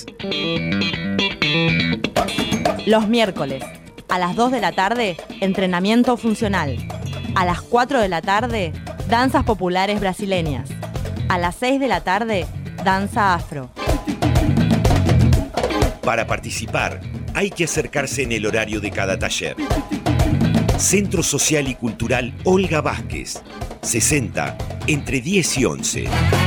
Los miércoles, a las dos de la tarde, entrenamiento funcional. A las cuatro de la tarde, danzas populares brasileñas. A las seis de la tarde, danza afro. Para participar, hay que acercarse en el horario de cada taller. Centro Social y Cultural Olga Vázquez, sesenta, entre diez y once.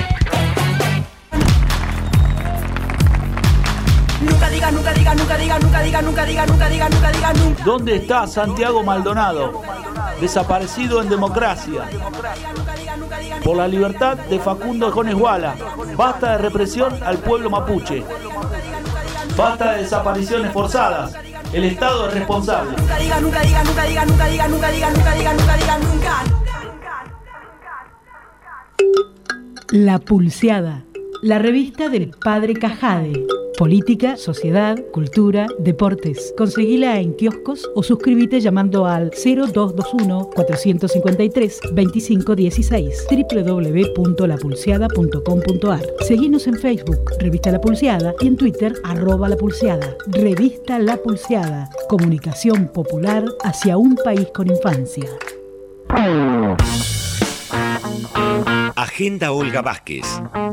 Nunca diga, nunca diga, nunca diga, nunca diga, nunca diga, nunca diga, nunca diga, nunca. ¿Dónde está Santiago Maldonado? Desaparecido en democracia. Por la libertad de Facundo Jones-Guala. Basta de represión al pueblo mapuche. Basta de desapariciones forzadas. El Estado es responsable. Nunca diga, nunca diga, nunca diga, nunca diga, nunca diga, nunca diga, nunca diga, nunca. La Pulseada, la revista del Padre Cajade. Política, sociedad, cultura, deportes. Conseguila en kioscos o suscríbete llamando al cero dos dos uno, cuatro cinco tres, dos cinco uno seis doble u doble u doble u punto la pulseada punto com punto a r. Seguinos en Facebook, Revista La Pulseada, y en Twitter, arroba La Pulseada. Revista La Pulseada, comunicación popular hacia un país con infancia. Agenda Olga Vázquez.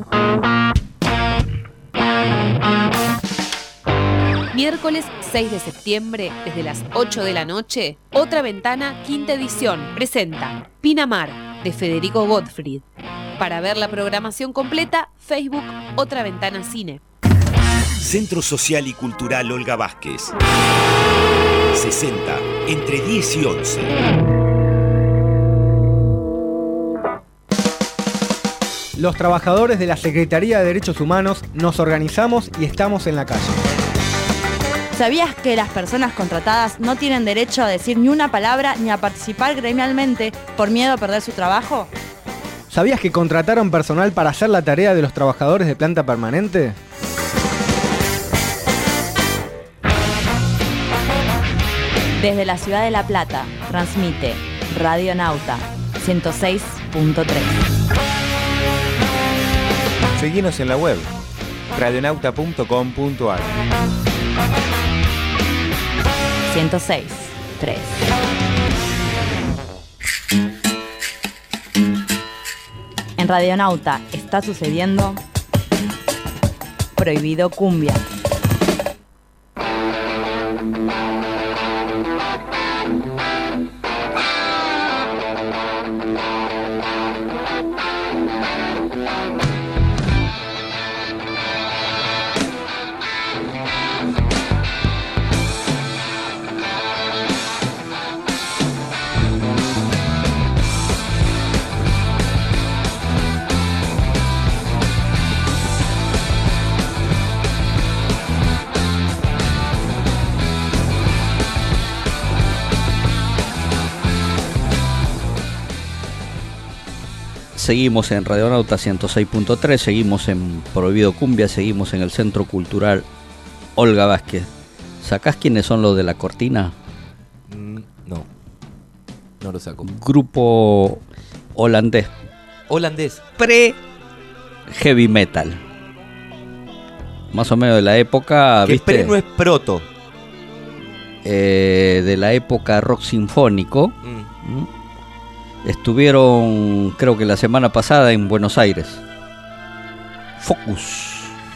Miércoles seis de septiembre, desde las ocho de la noche, Otra Ventana, quinta edición, presenta Pinamar, de Federico Gottfried. Para ver la programación completa, Facebook Otra Ventana Cine. Centro Social y Cultural Olga Vázquez, sesenta, entre diez y once. Los trabajadores de la Secretaría de Derechos Humanos nos organizamos y estamos en la calle. ¿Sabías que las personas contratadas no tienen derecho a decir ni una palabra ni a participar gremialmente por miedo a perder su trabajo? ¿Sabías que contrataron personal para hacer la tarea de los trabajadores de planta permanente? Desde la ciudad de La Plata, transmite Radionauta ciento seis punto tres. Seguinos en la web radionauta punto com punto ar. ciento seis punto tres. En Radionauta está sucediendo Prohibido Cumbia. Seguimos en Radionauta ciento seis punto tres, seguimos en Prohibido Cumbia, seguimos en el Centro Cultural Olga Vázquez. ¿Sacás quiénes son los de la cortina? Mm, no, no lo saco. Grupo holandés. Holandés. Pre-heavy metal. Más o menos de la época, que ¿viste? pre no es proto. Eh, de la época rock sinfónico. Mm. ¿Mm? Estuvieron, creo que la semana pasada, en Buenos Aires. Focus.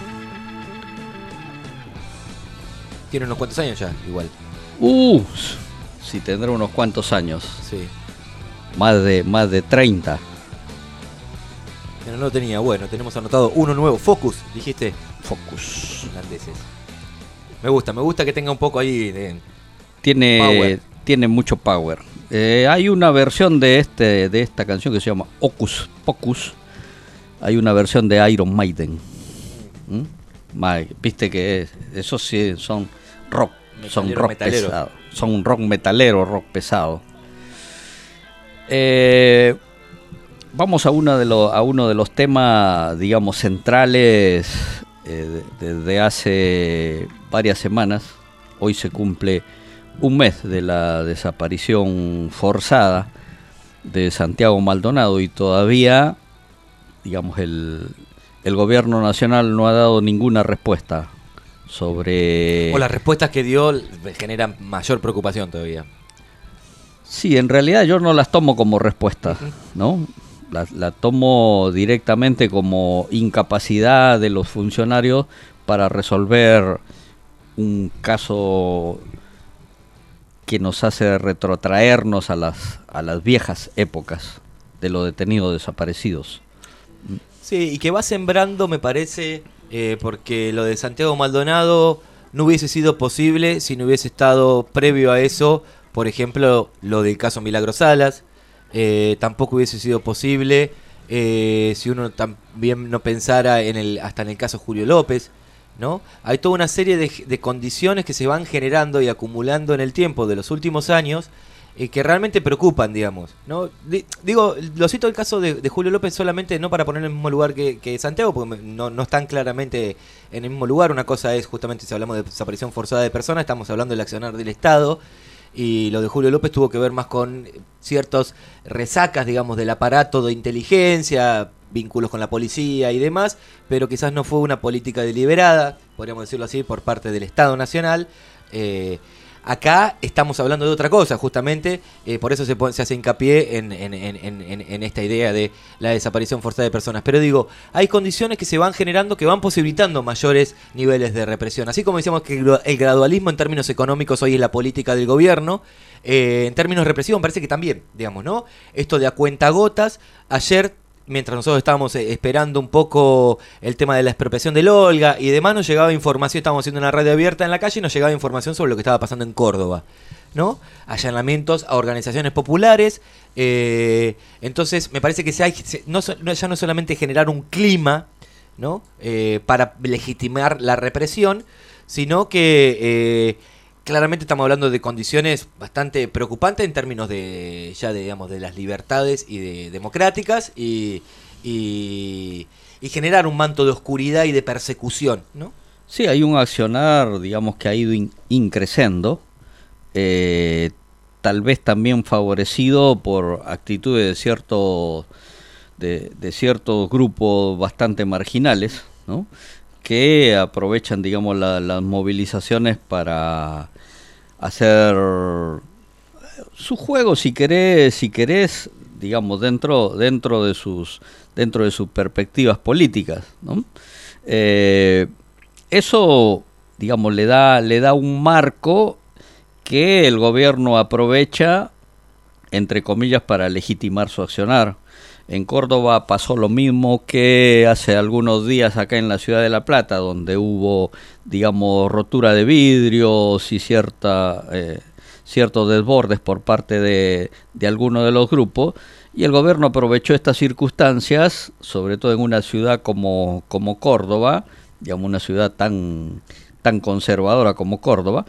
Tiene unos cuantos años ya, igual. Uh, sí, tendrá unos cuantos años. Sí. Más de, más de treinta. Pero no lo tenía. Bueno, tenemos anotado uno nuevo. Focus, dijiste. Focus. Holandeses. Me gusta, me gusta que tenga un poco ahí de... Tiene, power. Tiene mucho power. Eh, hay una versión de este de esta canción que se llama Hocus Pocus. Hay una versión de Iron Maiden. ¿Mm? Ma, Viste que es, esos sí son rock, metalero, son rock metalero. pesado, son rock metalero, rock pesado. Eh, vamos a uno de los a uno de los temas, digamos, centrales eh, desde de hace varias semanas. Hoy se cumple un mes de la desaparición forzada de Santiago Maldonado y todavía, digamos, el, el gobierno nacional no ha dado ninguna respuesta sobre... O las respuestas que dio generan mayor preocupación todavía. Sí, en realidad yo no las tomo como respuesta, ¿no? La, la tomo directamente como incapacidad de los funcionarios para resolver un caso que nos hace retrotraernos a las a las viejas épocas de los detenidos desaparecidos. Sí, y que va sembrando, me parece, eh, porque lo de Santiago Maldonado no hubiese sido posible si no hubiese estado previo a eso, por ejemplo, lo del caso Milagros Salas, eh, tampoco hubiese sido posible eh, si uno también no pensara en el hasta en el caso Julio López, ¿no? Hay toda una serie de, de condiciones que se van generando y acumulando en el tiempo de los últimos años eh, que realmente preocupan, digamos, ¿no? D- digo, lo cito el caso de, de Julio López solamente no para poner en el mismo lugar que, que Santiago, porque no, no están claramente en el mismo lugar. Una cosa es justamente si hablamos de desaparición forzada de personas, estamos hablando del accionar del Estado, y lo de Julio López tuvo que ver más con ciertos resacas, digamos, del aparato de inteligencia, vínculos con la policía y demás, pero quizás no fue una política deliberada, podríamos decirlo así, por parte del Estado Nacional. Eh, acá estamos hablando de otra cosa, justamente, eh, por eso se, pone, se hace hincapié en, en, en, en, en esta idea de la desaparición forzada de personas. Pero digo, hay condiciones que se van generando que van posibilitando mayores niveles de represión. Así como decíamos que el gradualismo en términos económicos hoy es la política del gobierno, eh, en términos represivos me parece que también, digamos, ¿no? Esto de a cuentagotas, ayer, mientras nosotros estábamos esperando un poco el tema de la expropiación del Olga y demás, nos llegaba información, estábamos haciendo una radio abierta en la calle y nos llegaba información sobre lo que estaba pasando en Córdoba, ¿no? Allanamientos a organizaciones populares. Eh, entonces, me parece que se hay, se, no, no, ya no solamente generar un clima, ¿no? Eh, para legitimar la represión, sino que... Eh, claramente estamos hablando de condiciones bastante preocupantes en términos de ya de, digamos, de las libertades y de democráticas y, y, y generar un manto de oscuridad y de persecución, ¿no? Sí, hay un accionar, digamos, que ha ido in, increciendo. Eh, tal vez también favorecido por actitudes de ciertos de, de ciertos grupos bastante marginales, ¿no?, que aprovechan, digamos, la, las movilizaciones para hacer su juego, si querés, si querés, digamos, dentro dentro de sus dentro de sus perspectivas políticas, ¿no? Eh, eso, digamos, le da le da un marco que el gobierno aprovecha, entre comillas, para legitimar su accionar. En Córdoba pasó lo mismo que hace algunos días acá en la ciudad de La Plata, donde hubo, digamos, rotura de vidrios y cierta eh, ciertos desbordes por parte de, de algunos de los grupos, y el gobierno aprovechó estas circunstancias, sobre todo en una ciudad como, como Córdoba, digamos, una ciudad tan, tan conservadora como Córdoba,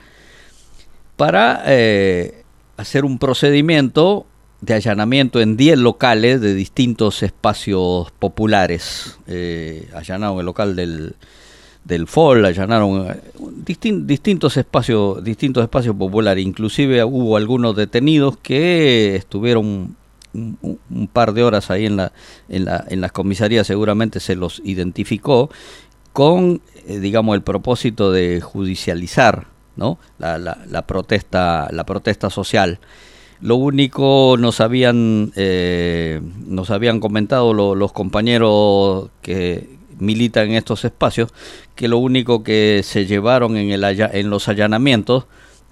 para eh, hacer un procedimiento de allanamiento en diez locales de distintos espacios populares. Eh, allanaron el local del, del F O L, allanaron eh, distin, distintos espacios distintos espacios populares. Inclusive hubo algunos detenidos que estuvieron un, un, un par de horas ahí en la, en la en las comisarías, seguramente se los identificó, con, eh, digamos, el propósito de judicializar, ¿no?, la, la, la protesta la protesta social. Lo único, nos habían eh, nos habían comentado lo, los compañeros que militan en estos espacios, que lo único que se llevaron en el en los allanamientos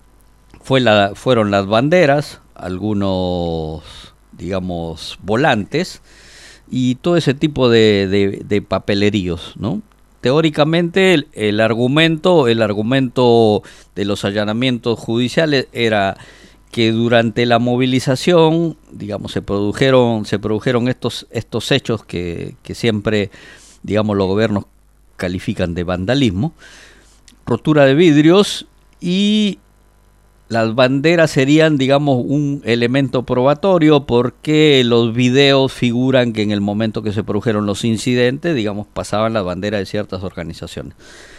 fue la, fueron las banderas, algunos, digamos, volantes y todo ese tipo de, de, de papeleríos, ¿no? Teóricamente el, el argumento el argumento de los allanamientos judiciales era que durante la movilización, digamos, se produjeron se produjeron estos estos hechos que, que siempre, digamos, los gobiernos califican de vandalismo, rotura de vidrios, y las banderas serían, digamos, un elemento probatorio, porque los videos figuran que en el momento que se produjeron los incidentes, digamos, pasaban las banderas de ciertas organizaciones.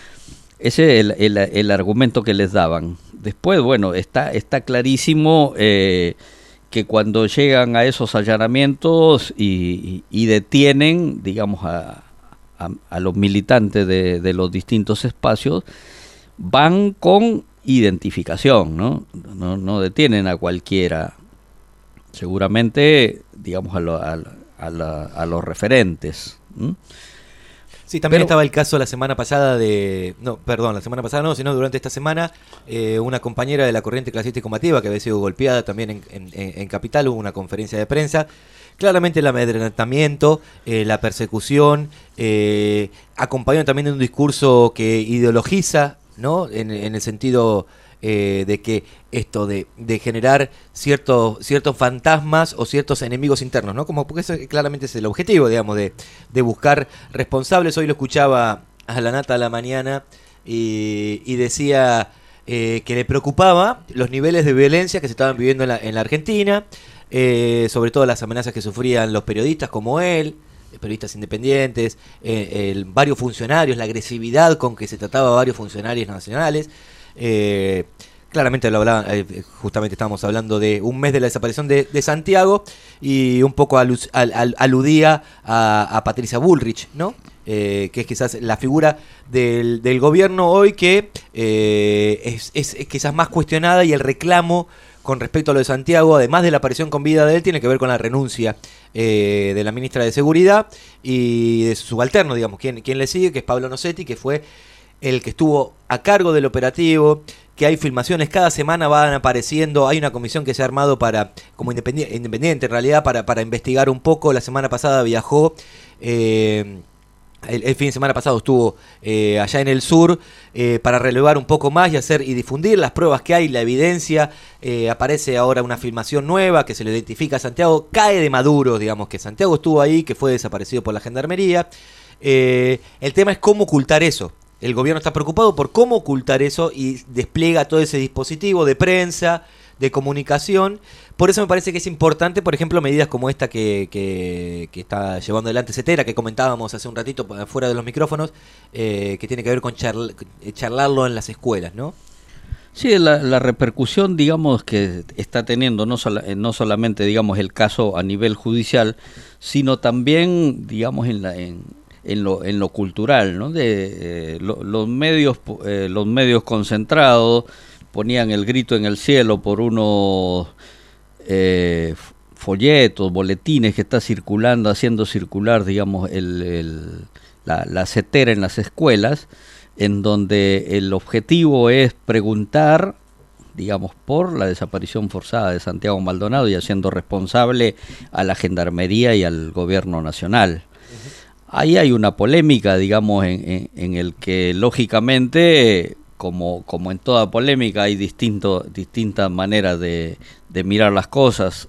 Ese es el, el, el argumento que les daban. Después, bueno, está, está clarísimo eh, que cuando llegan a esos allanamientos y, y, y detienen, digamos, a, a, a los militantes de, de los distintos espacios, van con identificación, ¿no? No, no detienen a cualquiera. Seguramente, digamos, a, lo, a, a, la, a los referentes. ¿Mm? Sí, también Pero, estaba el caso la semana pasada de... No, perdón, la semana pasada no, sino durante esta semana, eh, una compañera de la corriente clasista y combativa que había sido golpeada también en, en, en Capital, hubo una conferencia de prensa. Claramente el amedrentamiento, eh, la persecución, eh, acompañado también de un discurso que ideologiza, ¿no?, en, en el sentido eh, de que esto de, de generar ciertos ciertos fantasmas o ciertos enemigos internos, ¿no? Como porque eso claramente es el objetivo, digamos, de, de buscar responsables. Hoy lo escuchaba a la Nata a la mañana y, y decía eh, que le preocupaba los niveles de violencia que se estaban viviendo en la, en la Argentina, eh, sobre todo las amenazas que sufrían los periodistas como él, periodistas independientes, eh, el, varios funcionarios, la agresividad con que se trataba a varios funcionarios nacionales. Eh, claramente lo hablaban, eh, justamente estábamos hablando de un mes de la desaparición de, de Santiago, y un poco alu, al, al, aludía a, a Patricia Bullrich, ¿no? Eh, que es quizás la figura del, del gobierno hoy que eh, es, es, es quizás más cuestionada, y el reclamo con respecto a lo de Santiago, además de la aparición con vida de él, tiene que ver con la renuncia eh, de la ministra de Seguridad y de su subalterno, digamos, quien, quien le sigue, que es Pablo Nocetti, que fue el que estuvo a cargo del operativo, que hay filmaciones, cada semana van apareciendo, hay una comisión que se ha armado para, como independiente, independiente en realidad, para, para investigar un poco. La semana pasada viajó... Eh, El, el fin de semana pasado estuvo eh, allá en el sur eh, para relevar un poco más y hacer y difundir las pruebas que hay, la evidencia. Eh, aparece ahora una filmación nueva que se le identifica a Santiago, cae de Maduro, digamos, que Santiago estuvo ahí, que fue desaparecido por la gendarmería. Eh, el tema es cómo ocultar eso. El gobierno está preocupado por cómo ocultar eso y despliega todo ese dispositivo de prensa, de comunicación. Por eso me parece que es importante, por ejemplo, medidas como esta que, que, que está llevando adelante Cetera, que comentábamos hace un ratito fuera de los micrófonos, eh, que tiene que ver con charl charlarlo en las escuelas, ¿no? Sí, la, la repercusión, digamos, que está teniendo no, sola, no solamente, digamos, el caso a nivel judicial, sino también, digamos, en la en, en lo en lo cultural, ¿no? De eh, lo, los medios eh, los medios concentrados ponían el grito en el cielo por unos eh, folletos, boletines que está circulando, haciendo circular, digamos, el, el la, la cetera en las escuelas, en donde el objetivo es preguntar, digamos, por la desaparición forzada de Santiago Maldonado y haciendo responsable a la Gendarmería y al Gobierno Nacional. Uh-huh. Ahí hay una polémica, digamos, en, en, en el que, lógicamente, como, como en toda polémica, hay distinto, distintas maneras de, de mirar las cosas.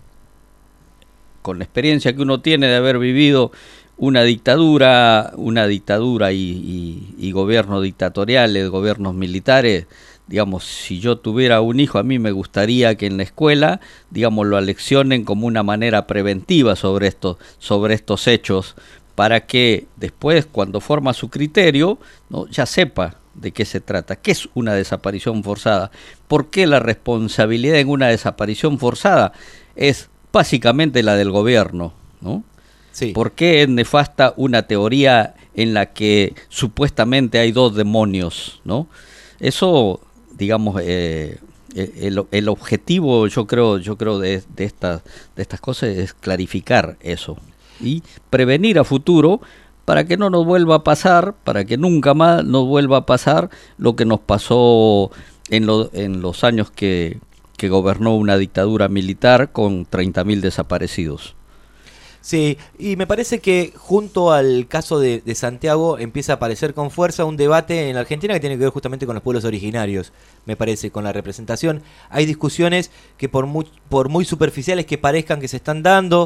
Con la experiencia que uno tiene de haber vivido una dictadura, una dictadura y, y, y gobiernos dictatoriales, gobiernos militares, digamos, si yo tuviera un hijo, a mí me gustaría que en la escuela, digamos, lo aleccionen como una manera preventiva sobre estos, sobre estos hechos, para que después, cuando forma su criterio, ¿no?, ya sepa de qué se trata, qué es una desaparición forzada, por qué la responsabilidad en una desaparición forzada es básicamente la del gobierno, ¿no? Sí. ¿Por qué es nefasta una teoría en la que supuestamente hay dos demonios, ¿no? Eso, digamos, eh, el, el objetivo, yo creo, yo creo de, de estas, de estas cosas es clarificar eso y prevenir a futuro para que no nos vuelva a pasar, para que nunca más nos vuelva a pasar lo que nos pasó en, lo, en los años que, que gobernó una dictadura militar con treinta mil desaparecidos. Sí, y me parece que junto al caso de, de Santiago empieza a aparecer con fuerza un debate en la Argentina que tiene que ver justamente con los pueblos originarios, me parece, con la representación. Hay discusiones que por muy, por muy superficiales que parezcan que se están dando,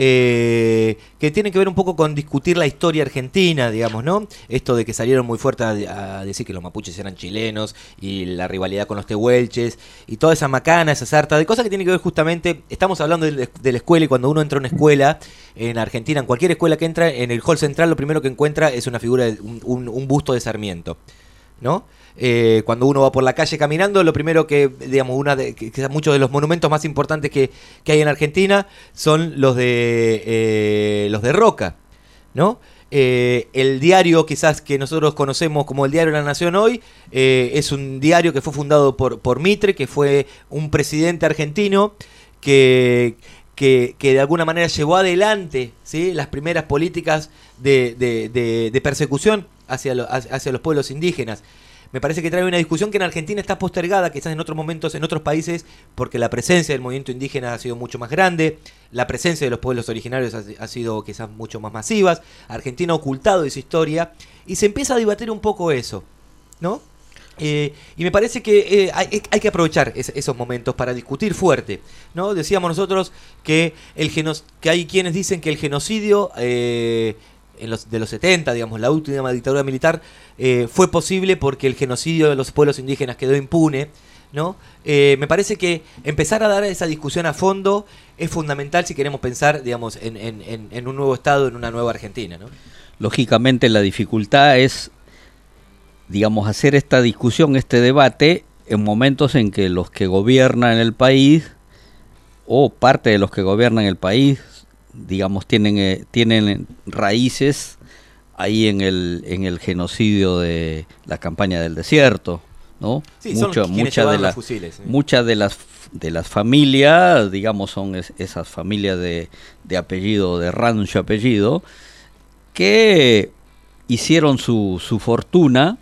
eh, que tienen que ver un poco con discutir la historia argentina, digamos, ¿no? Esto de que salieron muy fuerte a, a decir que los mapuches eran chilenos y la rivalidad con los tehuelches y toda esa macana, esa sarta de cosas que tienen que ver justamente, estamos hablando de, de la escuela y cuando uno entra a una escuela en Argentina, en cualquier escuela que entra, en el hall central lo primero que encuentra es una figura, de, un, un, un busto de Sarmiento, ¿no? Eh, cuando uno va por la calle caminando, lo primero que, digamos, una de, que, que muchos de los monumentos más importantes que, que hay en Argentina son los de eh, los de Roca, ¿no? Eh, el diario quizás que nosotros conocemos como el Diario de la Nación hoy, eh, es un diario que fue fundado por, por Mitre, que fue un presidente argentino que... Que, que de alguna manera llevó adelante, ¿sí?, las primeras políticas de, de, de, de persecución hacia, lo, hacia los pueblos indígenas. Me parece que trae una discusión que en Argentina está postergada, quizás en otros momentos, en otros países, porque la presencia del movimiento indígena ha sido mucho más grande, la presencia de los pueblos originarios ha, ha sido quizás mucho más masivas, Argentina ha ocultado esa historia, y se empieza a debatir un poco eso, ¿no? Eh, y me parece que eh, hay, hay que aprovechar es, esos momentos para discutir fuerte, ¿no? Decíamos nosotros que el genos, que hay quienes dicen que el genocidio eh, en los, de los setenta, digamos, la última dictadura militar, eh, fue posible porque el genocidio de los pueblos indígenas quedó impune, ¿no? Eh, me parece que empezar a dar esa discusión a fondo es fundamental si queremos pensar, digamos, en, en, en, en un nuevo Estado, en una nueva Argentina, ¿no? Lógicamente la dificultad es, digamos, hacer esta discusión, este debate, en momentos en que los que gobiernan el país, o parte de los que gobiernan el país, digamos, tienen eh, tienen raíces ahí en el en el genocidio de la campaña del desierto, ¿no? Sí, Mucho, son muchas de las fusiles, ¿sí? muchas de las de las familias, digamos, son es, esas familias de, de apellido, de rancio apellido, que hicieron su, su fortuna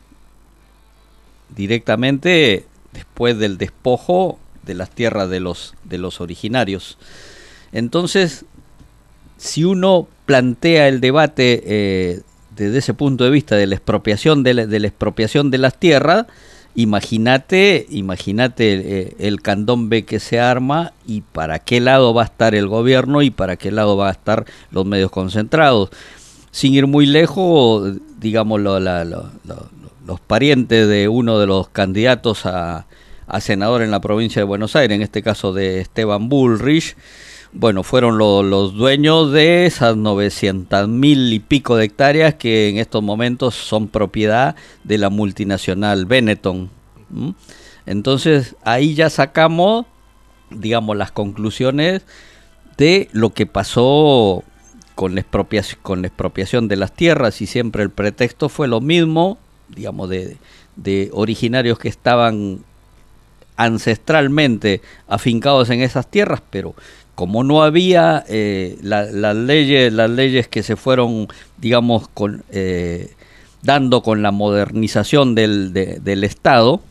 directamente después del despojo de las tierras de los de los originarios. Entonces, si uno plantea el debate eh, desde ese punto de vista de la expropiación de la, de la expropiación de las tierras, imagínate, imagínate el, el candombe que se arma y para qué lado va a estar el gobierno y para qué lado va a estar los medios concentrados. Sin ir muy lejos, digamos, lo, la, lo, lo, los parientes de uno de los candidatos a, a senador en la provincia de Buenos Aires, en este caso de Esteban Bullrich, bueno, fueron lo, los dueños de esas novecientas mil y pico de hectáreas que en estos momentos son propiedad de la multinacional Benetton. ¿Mm? Entonces ahí ya sacamos, digamos, las conclusiones de lo que pasó con la expropiación, con la expropiación de las tierras, y siempre el pretexto fue lo mismo, digamos, de, de originarios que estaban ancestralmente afincados en esas tierras, pero como no había eh, la, las leyes, las leyes que se fueron, digamos, con, eh, dando con la modernización del, de, del Estado,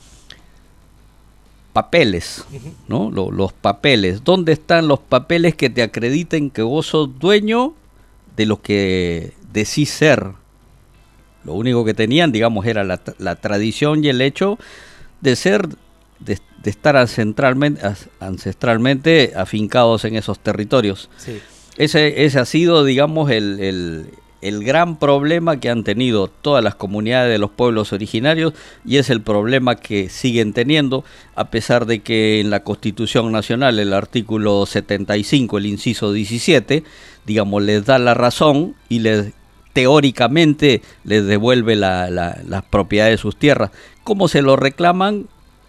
papeles, ¿no? Los, los papeles. ¿Dónde están los papeles que te acrediten que vos sos dueño de lo que decís ser? Lo único que tenían, digamos, era la, la tradición y el hecho de ser, de, de estar ancestralmente, ancestralmente afincados en esos territorios. Sí. Ese, ese ha sido, digamos, el, el, el gran problema que han tenido todas las comunidades de los pueblos originarios, y es el problema que siguen teniendo, a pesar de que en la Constitución Nacional, el artículo setenta y cinco, el inciso diecisiete, digamos, les da la razón y les teóricamente les devuelve la, la, las propiedades de sus tierras. ¿Cómo se lo reclaman?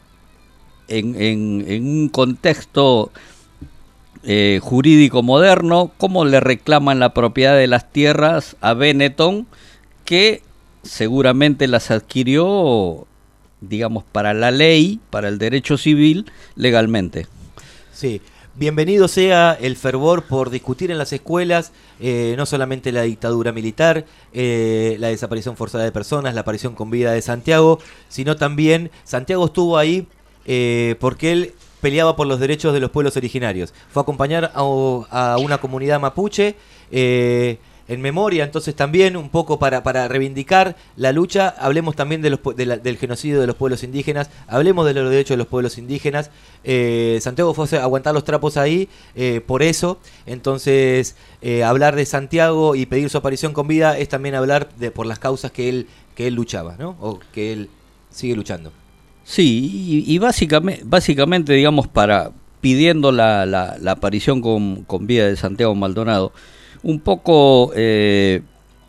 En, en, en un contexto eh, jurídico moderno, ¿cómo le reclaman la propiedad de las tierras a Benetton, que seguramente las adquirió, digamos, para la ley, para el derecho civil, legalmente? Sí. Bienvenido sea el fervor por discutir en las escuelas eh, no solamente la dictadura militar, eh, la desaparición forzada de personas, la aparición con vida de Santiago, sino también Santiago estuvo ahí eh, porque él peleaba por los derechos de los pueblos originarios. Fue a acompañar a, a una comunidad mapuche eh, en memoria, entonces también un poco para, para reivindicar la lucha. Hablemos también de los, de la, del genocidio de los pueblos indígenas, hablemos de los derechos de los pueblos indígenas. eh, Santiago fue a aguantar los trapos ahí eh, por eso. Entonces eh, hablar de Santiago y pedir su aparición con vida es también hablar de por las causas que él, que él luchaba, ¿no? O que él sigue luchando. Sí, y, y básicamente, básicamente, digamos, para pidiendo la, la, la aparición con, con vida de Santiago Maldonado, un poco eh,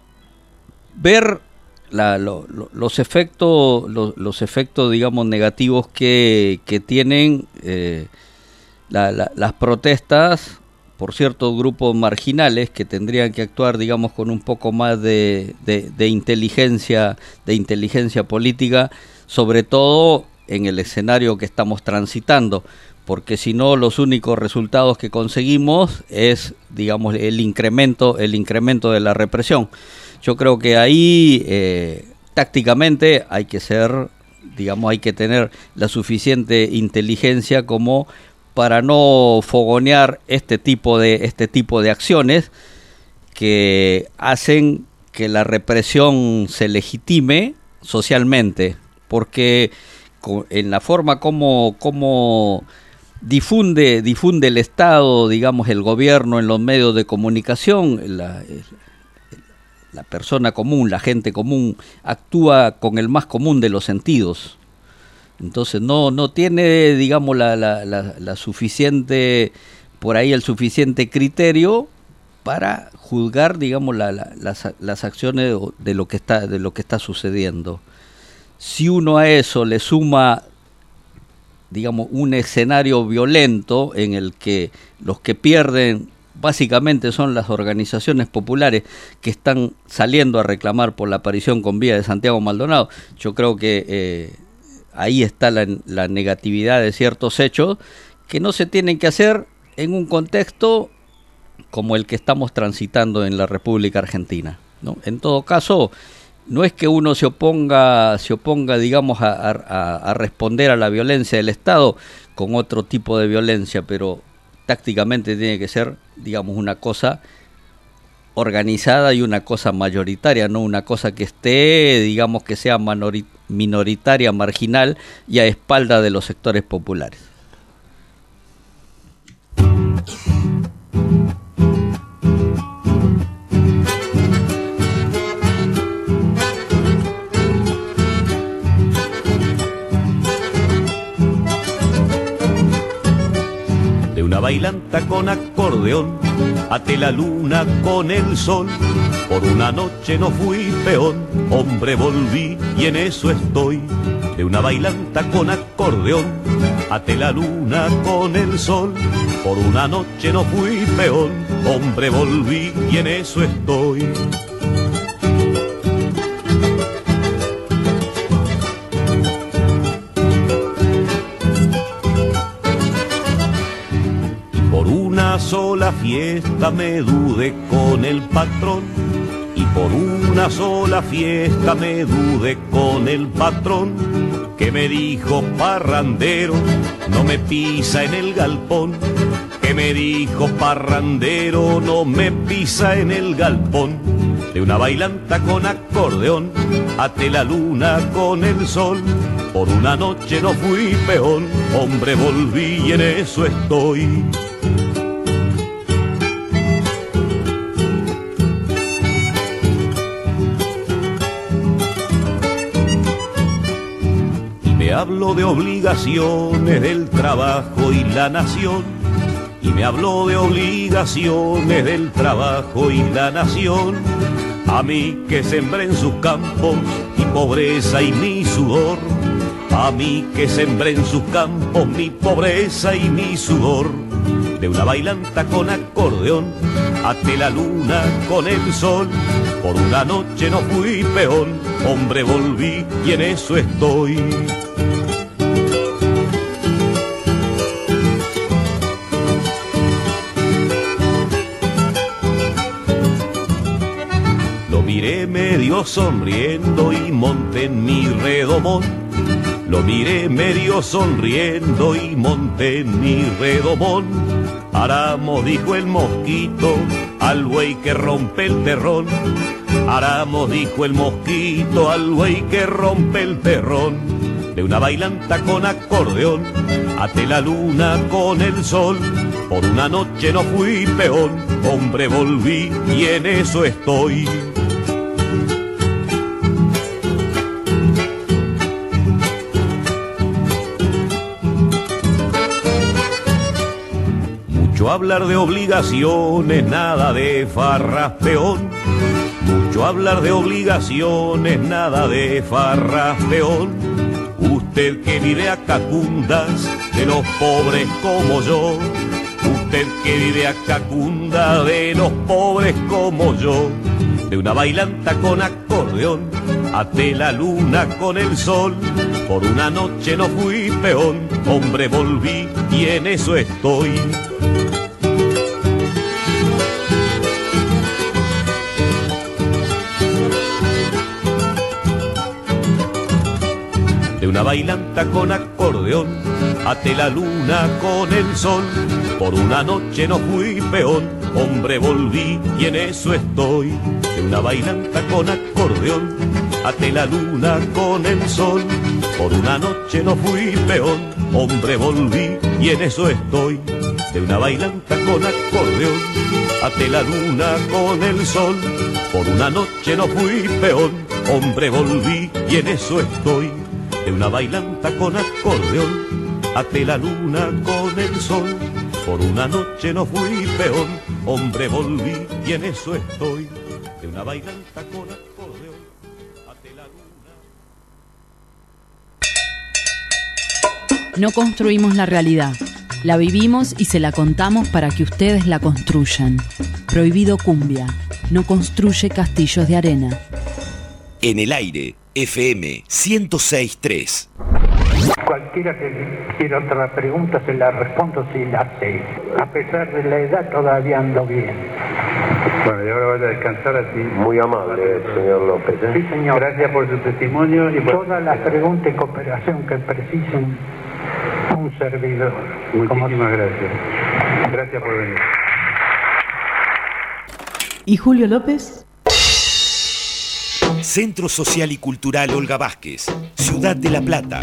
ver la, lo, lo, los efectos, lo, los efectos, digamos, negativos que, que tienen eh, la, la, las protestas por ciertos grupos marginales que tendrían que actuar, digamos, con un poco más de, de, de inteligencia, de inteligencia política, sobre todo en el escenario que estamos transitando, porque si no, los únicos resultados que conseguimos es, digamos, el incremento, el incremento de la represión. Yo creo que ahí eh, tácticamente hay que ser, digamos, hay que tener la suficiente inteligencia como para no fogonear este tipo de este tipo de acciones que hacen que la represión se legitime socialmente, porque en la forma como como difunde difunde el Estado, digamos, el gobierno en los medios de comunicación, la, la persona común, la gente común actúa con el más común de los sentidos. Entonces no no tiene, digamos, la, la, la, la suficiente, por ahí el suficiente criterio para juzgar, digamos, la, la, las, las acciones de lo que está de lo que está sucediendo. Si uno a eso le suma, digamos, un escenario violento en el que los que pierden básicamente son las organizaciones populares que están saliendo a reclamar por la aparición con vida de Santiago Maldonado, yo creo que eh, ahí está la, la negatividad de ciertos hechos que no se tienen que hacer en un contexto como el que estamos transitando en la República Argentina, ¿no? En todo caso, no es que uno se oponga, se oponga, digamos, a, a, a responder a la violencia del Estado con otro tipo de violencia, pero tácticamente tiene que ser, digamos, una cosa organizada y una cosa mayoritaria, no una cosa que esté, digamos, que sea minoritaria, marginal y a espalda de los sectores populares. bailanta con acordeón, até la luna con el sol. Por una noche no fui peón, hombre volví y en eso estoy. De una bailanta con acordeón, até la luna con el sol. Por una noche no fui peón, hombre volví y en eso estoy. Por una sola fiesta me dudé con el patrón, y por una sola fiesta me dudé con el patrón, que me dijo parrandero, no me pisa en el galpón. Que me dijo parrandero, no me pisa en el galpón. De una bailanta con acordeón, até la luna con el sol. Por una noche no fui peón, hombre volví y en eso estoy. Me habló de obligaciones del trabajo y la nación. Y me habló de obligaciones del trabajo y la nación. A mí que sembré en sus campos mi pobreza y mi sudor. A mí que sembré en sus campos mi pobreza y mi sudor. De una bailanta con acordeón, até la luna con el sol. Por una noche no fui peón, hombre volví y en eso estoy. Miré medio sonriendo y monté en mi redomón. Lo miré medio sonriendo y monté en mi redomón. Aramos, dijo el mosquito, al buey que rompe el terrón. Aramos, dijo el mosquito, al buey que rompe el terrón. De una bailanta con acordeón, até la luna con el sol. Por una noche no fui peón, hombre volví y en eso estoy. Mucho hablar de obligaciones, nada de farras peón. Mucho hablar de obligaciones, nada de farras peón. Usted que vive a cacundas de los pobres como yo. Usted que vive a cacunda de los pobres como yo. De una bailanta con acordeón, até la luna con el sol. Por una noche no fui peón, hombre volví y en eso estoy. De una bailanta con acordeón, até la luna con el sol. Por una noche no fui peón, hombre volví y en eso estoy. De una bailanta con acordeón, até la luna con el sol. Por una noche no fui peón, hombre volví y en eso estoy. De una bailanta con acordeón, até la luna con el sol. Por una noche no fui peón, hombre volví y en eso estoy. De una bailanta con acordeón, até la luna con el sol. Por una noche no fui peón, hombre volví y en eso estoy. De una bailanta con acordeón, até la luna. No construimos la realidad, la vivimos y se la contamos para que ustedes la construyan. Prohibido Cumbia, no construye castillos de arena. En el aire, F M ciento seis punto tres. Cualquiera que quiera otra pregunta se la respondo si la sé. A pesar de la edad todavía ando bien. Bueno, y ahora voy a descansar así. Muy amable, señor López. ¿eh? Sí, señor. Gracias por su testimonio. Y por... Todas las preguntas y cooperación que precisen un servidor. Muchísimas Como... gracias. Gracias por venir. ¿Y Julio López? Centro Social y Cultural Olga Vázquez, Ciudad de La Plata.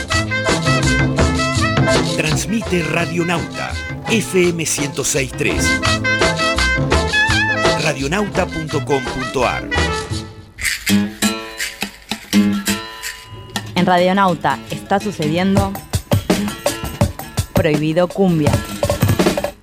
Transmite Radionauta, F M ciento seis punto tres. radionauta punto com punto a r. En Radionauta está sucediendo Prohibido Cumbia.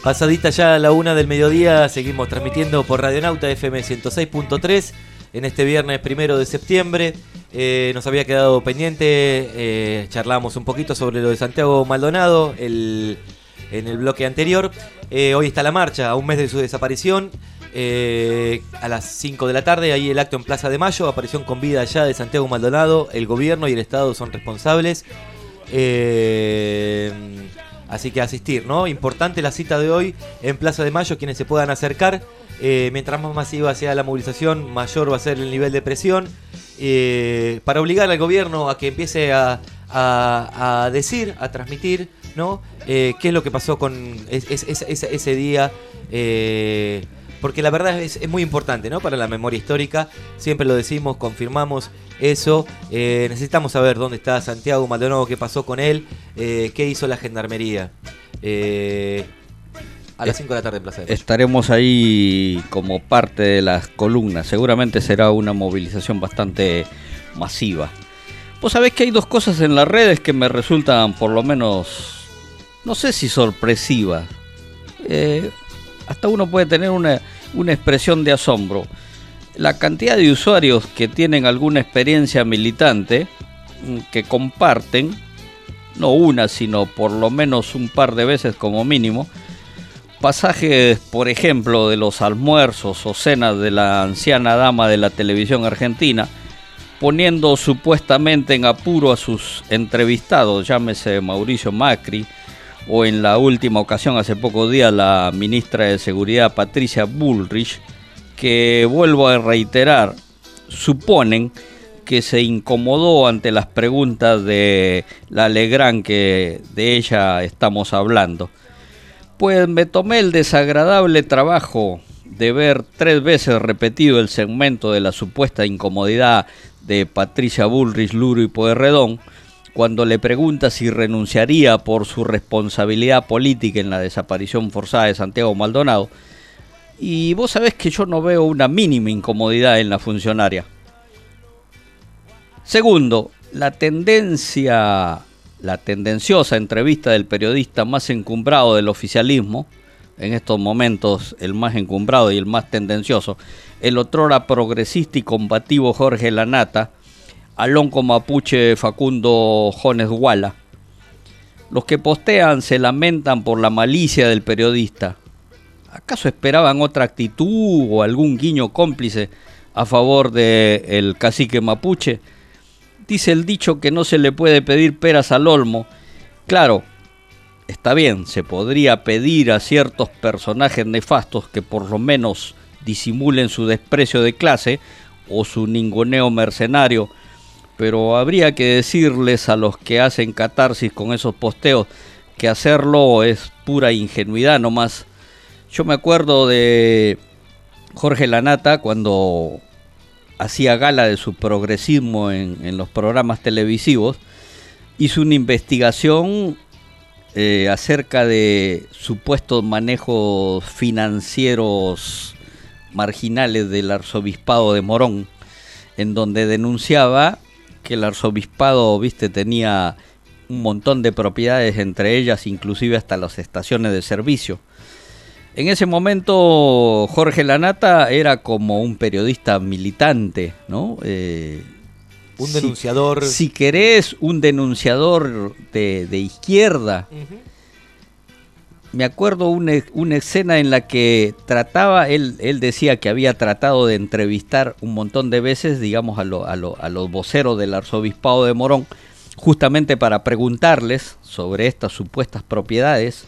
Pasadita ya a la una del mediodía, seguimos transmitiendo por Radionauta F M ciento seis punto tres en este viernes primero de septiembre. Eh, nos había quedado pendiente, eh, charlamos un poquito sobre lo de Santiago Maldonado el, en el bloque anterior. Eh, hoy está la marcha, a un mes de su desaparición. Eh, a las cinco de la tarde, ahí el acto en Plaza de Mayo, aparición con vida ya de Santiago Maldonado. El gobierno y el Estado son responsables. Eh, así que asistir, ¿no? Importante la cita de hoy en Plaza de Mayo, quienes se puedan acercar. Eh, mientras más masiva sea la movilización, mayor va a ser el nivel de presión. Eh, para obligar al gobierno a que empiece a, a, a decir, a transmitir, ¿no? Eh, qué es lo que pasó con es, es, es, ese, ese día. Eh, porque la verdad es, es muy importante, ¿no? Para la memoria histórica, siempre lo decimos, confirmamos eso. Eh, necesitamos saber dónde está Santiago Maldonado, qué pasó con él, eh, qué hizo la gendarmería. Eh, a las cinco de la tarde en Plaza de Mayo. Estaremos ahí como parte de las columnas. Seguramente será una movilización bastante masiva. Vos sabés que hay dos cosas en las redes que me resultan por lo menos, no sé si sorpresivas. Eh, hasta uno puede tener una, una expresión de asombro. La cantidad de usuarios que tienen alguna experiencia militante, que comparten, no una, sino por lo menos un par de veces como mínimo, pasajes, por ejemplo, de los almuerzos o cenas de la anciana dama de la televisión argentina, poniendo supuestamente en apuro a sus entrevistados, llámese Mauricio Macri, o en la última ocasión, hace pocos días, la ministra de Seguridad Patricia Bullrich, que, vuelvo a reiterar, suponen que se incomodó ante las preguntas de la Legrand, que de ella estamos hablando. Pues me tomé el desagradable trabajo de ver tres veces repetido el segmento de la supuesta incomodidad de Patricia Bullrich, Luro y Pueyrredón, cuando le pregunta si renunciaría por su responsabilidad política en la desaparición forzada de Santiago Maldonado. Y vos sabés que yo no veo una mínima incomodidad en la funcionaria. Segundo, la tendencia... La tendenciosa entrevista del periodista más encumbrado del oficialismo, en estos momentos el más encumbrado y el más tendencioso, el otrora progresista y combativo Jorge Lanata, al onco mapuche Facundo Jones Guala. Los que postean se lamentan por la malicia del periodista. ¿Acaso esperaban otra actitud o algún guiño cómplice a favor del cacique mapuche? Dice el dicho que no se le puede pedir peras al olmo. Claro, está bien, se podría pedir a ciertos personajes nefastos que por lo menos disimulen su desprecio de clase o su ninguneo mercenario, pero habría que decirles a los que hacen catarsis con esos posteos que hacerlo es pura ingenuidad nomás. Yo me acuerdo de Jorge Lanata cuando hacía gala de su progresismo en, en los programas televisivos, hizo una investigación eh, acerca de supuestos manejos financieros marginales del arzobispado de Morón, en donde denunciaba que el arzobispado, viste, tenía un montón de propiedades, entre ellas inclusive hasta las estaciones de servicio. En ese momento Jorge Lanata era como un periodista militante, ¿no? Eh, un denunciador. Si, si querés, un denunciador de, de izquierda. Uh-huh. Me acuerdo una, una escena en la que trataba, él, él decía que había tratado de entrevistar un montón de veces, digamos, a, lo, a, lo, a los voceros del arzobispado de Morón, justamente para preguntarles sobre estas supuestas propiedades.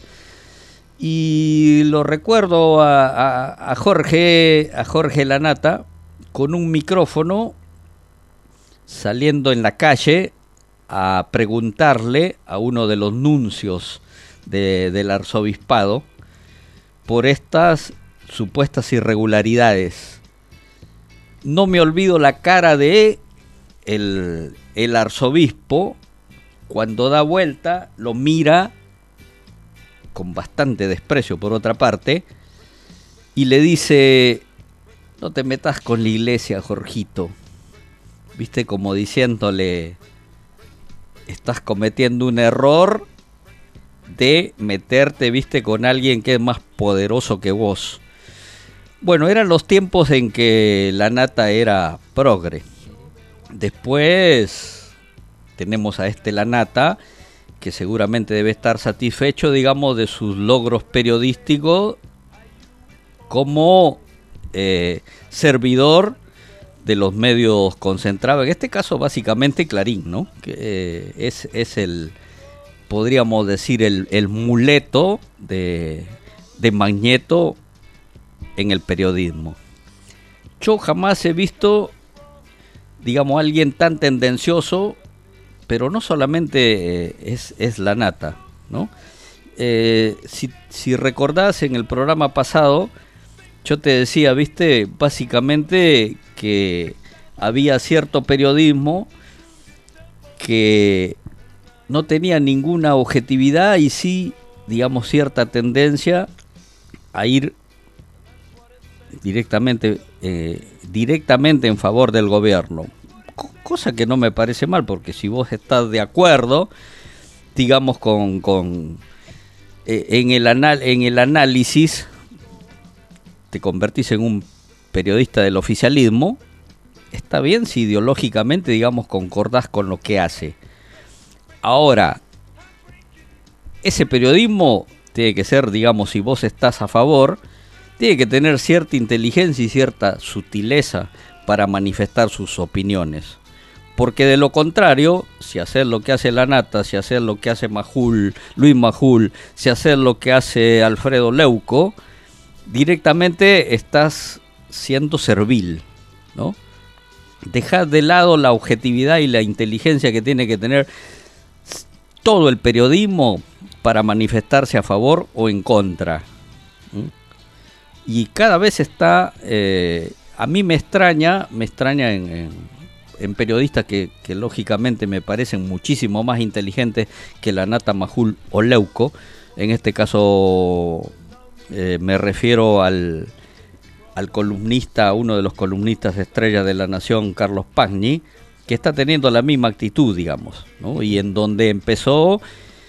Y lo recuerdo a, a, a Jorge, a Jorge Lanata con un micrófono saliendo en la calle a preguntarle a uno de los nuncios de, del arzobispado por estas supuestas irregularidades. No me olvido la cara de el, el arzobispo cuando da vuelta, lo mira con bastante desprecio por otra parte, y le dice: no te metas con la iglesia, Jorgito. Viste, como diciéndole, estás cometiendo un error de meterte, viste, con alguien que es más poderoso que vos. Bueno, eran los tiempos en que la nata era progre. Después tenemos a este La Nata, que seguramente debe estar satisfecho, digamos, de sus logros periodísticos como eh, servidor de los medios concentrados. En este caso, básicamente, Clarín, ¿no? Que eh, es, es el, podríamos decir, el, el muleto de, de Magneto en el periodismo. Yo jamás he visto, digamos, a alguien tan tendencioso, pero no solamente eh, es, es La Nata, ¿no? Eh, si, si recordás en el programa pasado, yo te decía, viste, básicamente que había cierto periodismo que no tenía ninguna objetividad y sí, digamos, cierta tendencia a ir directamente eh, directamente en favor del gobierno, cosa que no me parece mal, porque si vos estás de acuerdo, digamos, con, con eh, en el anal, en el análisis, te convertís en un periodista del oficialismo, está bien si ideológicamente, digamos, concordás con lo que hace. Ahora, ese periodismo tiene que ser, digamos, si vos estás a favor, tiene que tener cierta inteligencia y cierta sutileza para manifestar sus opiniones. Porque de lo contrario, si hacer lo que hace La Nata, si hacer lo que hace Majul, Luis Majul, si hacer lo que hace Alfredo Leuco, directamente estás siendo servil, ¿no? Dejad de lado la objetividad y la inteligencia que tiene que tener todo el periodismo para manifestarse a favor o en contra. ¿Mm? Y cada vez está, eh, a mí me extraña, me extraña en, en, en periodistas que, que lógicamente me parecen muchísimo más inteligentes que La Nata, Majul o Leuco. En este caso eh, me refiero al, al columnista, uno de los columnistas estrellas de La Nación, Carlos Pagni, que está teniendo la misma actitud, digamos, ¿no? Y en donde empezó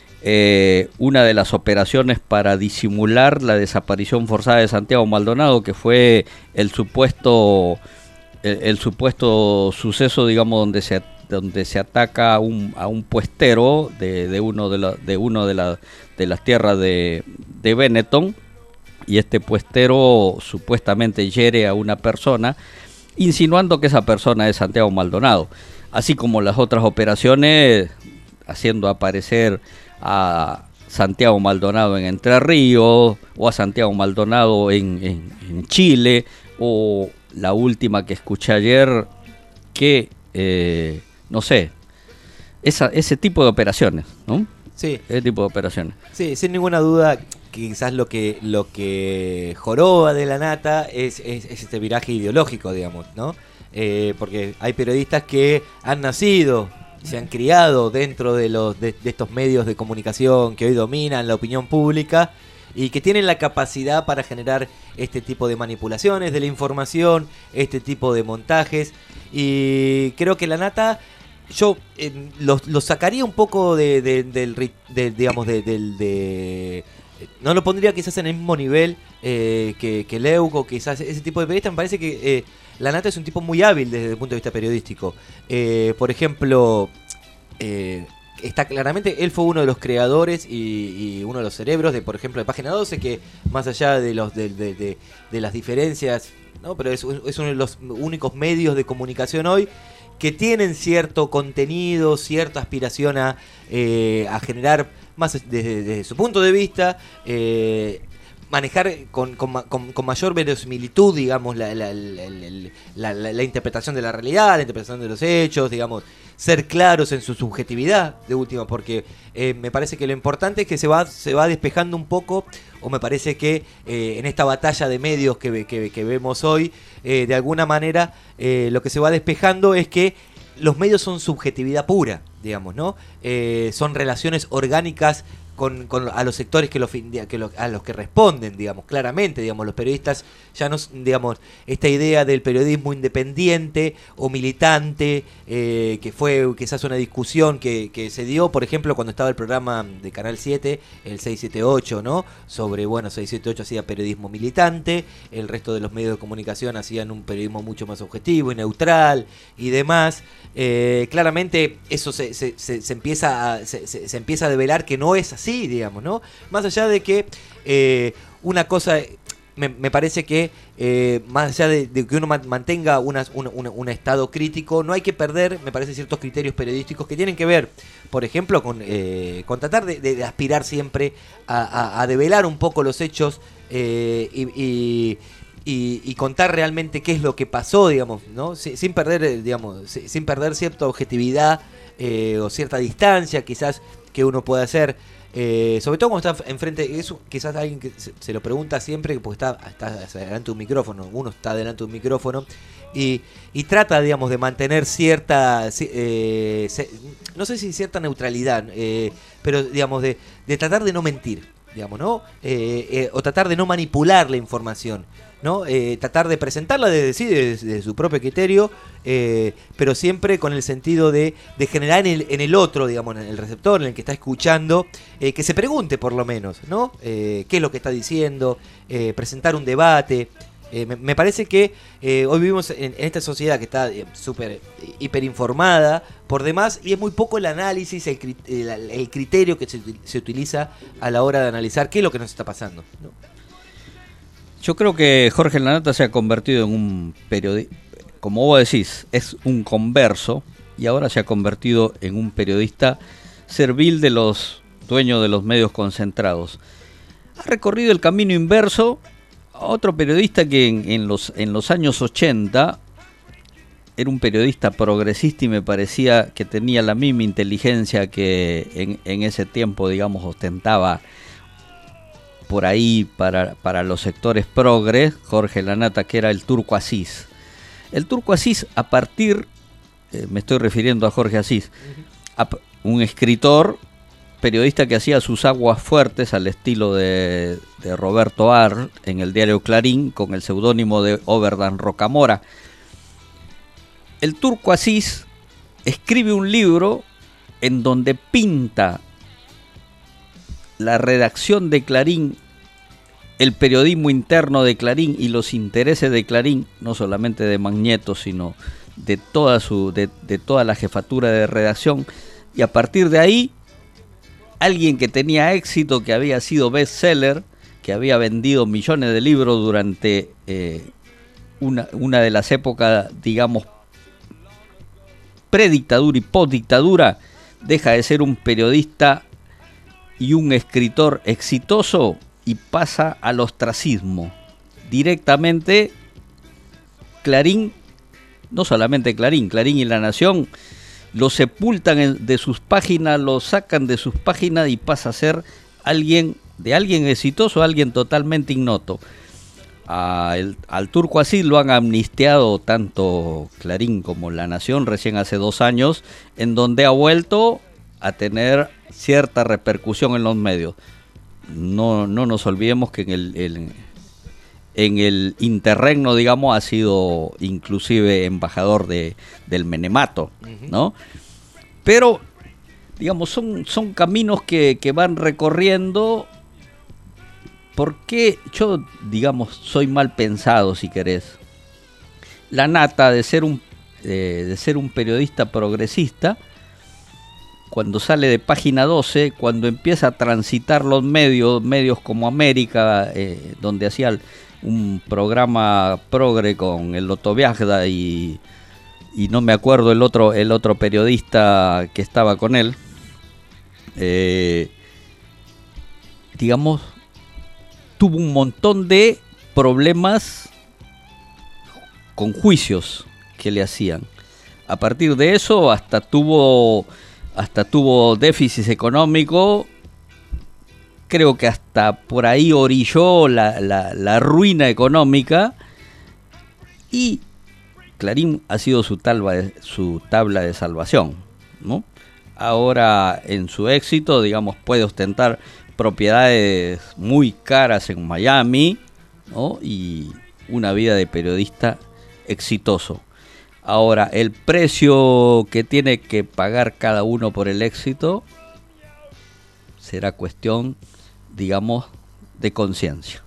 Eh, una de las operaciones para disimular la desaparición forzada de Santiago Maldonado, que fue el supuesto el, el supuesto suceso, digamos, donde se donde se ataca a un, a un puestero de, de uno de la, de uno de, la, de las tierras de, de Benetton, y este puestero supuestamente hiere a una persona, insinuando que esa persona es Santiago Maldonado, así como las otras operaciones haciendo aparecer a Santiago Maldonado en Entre Ríos, o a Santiago Maldonado en, en, en Chile, o la última que escuché ayer, que, eh, no sé, esa, ese tipo de operaciones, ¿no? Sí. Ese tipo de operaciones. Sí, sin ninguna duda, quizás lo que lo que joroba de La Nata es, es, es este viraje ideológico, digamos, ¿no? Eh, porque hay periodistas que han nacido, se han criado dentro de los de, de estos medios de comunicación que hoy dominan la opinión pública y que tienen la capacidad para generar este tipo de manipulaciones de la información, este tipo de montajes, y creo que La Nata, yo eh, lo, lo sacaría un poco de, de, del de, digamos de, de, de no lo pondría quizás en el mismo nivel eh, que, que Leuco, quizás ese tipo de periodista. Me parece que eh, La Nata es un tipo muy hábil desde el punto de vista periodístico. Eh, por ejemplo, eh, está claramente, él fue uno de los creadores y, y uno de los cerebros de, por ejemplo, de Página doce, que más allá de los de, de, de, de las diferencias, ¿no? Pero es, es uno de los únicos medios de comunicación hoy que tienen cierto contenido, cierta aspiración a, eh, a generar, más desde, desde su punto de vista, eh, manejar con, con, con, con mayor verosimilitud, digamos, la, la, la, la, la, la interpretación de la realidad, la interpretación de los hechos, digamos, ser claros en su subjetividad, de última, porque eh, me parece que lo importante es que se va, se va despejando un poco, o me parece que eh, en esta batalla de medios que, que, que vemos hoy, eh, de alguna manera, eh, lo que se va despejando es que los medios son subjetividad pura, digamos, ¿no? Eh, son relaciones orgánicas con, con a los sectores que, lo, que lo, a los que responden, digamos, claramente, digamos, los periodistas ya no, digamos, esta idea del periodismo independiente o militante, eh, que fue quizás una discusión que, que se dio, por ejemplo, cuando estaba el programa de Canal siete, el seiscientos setenta y ocho, ¿no? Sobre, bueno, seiscientos setenta y ocho hacía periodismo militante, el resto de los medios de comunicación hacían un periodismo mucho más objetivo y neutral y demás. Eh, claramente eso se, se, se, se empieza a, se, se, se empieza a develar que no es así, digamos, ¿no? Más allá de que eh, una cosa, me, me parece que eh, más allá de, de que uno mantenga una, una, una, un estado crítico, no hay que perder, me parece, ciertos criterios periodísticos que tienen que ver, por ejemplo, con, eh, con tratar de, de aspirar siempre a, a, a develar un poco los hechos eh, y, y Y, y contar realmente qué es lo que pasó, digamos, ¿no? Sin, sin perder, digamos, sin perder cierta objetividad eh, o cierta distancia, quizás, que uno puede hacer, eh, sobre todo cuando está enfrente, eso quizás alguien que se, se lo pregunta siempre, porque está, está delante de un micrófono, uno está delante de un micrófono, y, y trata, digamos, de mantener cierta, eh, se, no sé si cierta neutralidad, eh, pero, digamos, de, de tratar de no mentir, digamos, ¿no? Eh, eh, o tratar de no manipular la información, ¿no? Eh, tratar de presentarla desde sí, desde, desde su propio criterio, eh, pero siempre con el sentido de, de generar en el, en el otro, digamos, en el receptor, en el que está escuchando, eh, que se pregunte por lo menos, ¿no? Eh, qué es lo que está diciendo, eh, presentar un debate. Eh, me, me parece que eh, hoy vivimos en, en esta sociedad que está eh, súper hiperinformada por demás, y es muy poco el análisis, el, el, el criterio que se, se utiliza a la hora de analizar qué es lo que nos está pasando, ¿no? Yo creo que Jorge Lanata se ha convertido en un periodista, como vos decís, es un converso, y ahora se ha convertido en un periodista servil de los dueños de los medios concentrados. Ha recorrido el camino inverso a otro periodista que en, en, los, en los años ochenta era un periodista progresista y me parecía que tenía la misma inteligencia que en, en ese tiempo, digamos, ostentaba por ahí para, para los sectores progres, Jorge Lanata, que era el Turco Asís. El Turco Asís, a partir, eh, me estoy refiriendo a Jorge Asís, a, un escritor, periodista que hacía sus aguas fuertes al estilo de, de Roberto Ar en el diario Clarín, con el seudónimo de Oberdan Rocamora. El Turco Asís escribe un libro en donde pinta la redacción de Clarín, el periodismo interno de Clarín y los intereses de Clarín, no solamente de Magneto, sino de toda su, de, de toda la jefatura de redacción, y a partir de ahí, alguien que tenía éxito, que había sido bestseller, que había vendido millones de libros durante eh, una, una de las épocas, digamos, predictadura y postdictadura, deja de ser un periodista y un escritor exitoso y pasa al ostracismo. Directamente Clarín, no solamente Clarín, Clarín y La Nación lo sepultan de sus páginas, lo sacan de sus páginas y pasa a ser alguien, de alguien exitoso a alguien totalmente ignoto. A el, al Turco Asís lo han amnistiado tanto Clarín como La Nación recién hace dos años, en donde ha vuelto a tener cierta repercusión en los medios. No, no nos olvidemos que en el, el, en el interregno, digamos, ha sido inclusive embajador de, del Menemato, ¿no? Pero, digamos, son, son caminos que, que van recorriendo, porque yo, digamos, soy mal pensado, si querés. Lanata, de ser un, eh, de ser un periodista progresista, cuando sale de Página doce, cuando empieza a transitar los medios, medios como América, eh, donde hacía un programa progre con el Loto Viajda y, y no me acuerdo el otro, el otro periodista que estaba con él, eh, digamos, tuvo un montón de problemas con juicios que le hacían. A partir de eso hasta tuvo... hasta tuvo déficit económico, creo que hasta por ahí orilló la, la, la ruina económica, y Clarín ha sido su tabla de, su tabla de salvación, ¿no? ahora en su éxito, digamos, puede ostentar propiedades muy caras en Miami, ¿no? Y una vida de periodista exitoso. Ahora, el precio que tiene que pagar cada uno por el éxito será cuestión, digamos, de conciencia.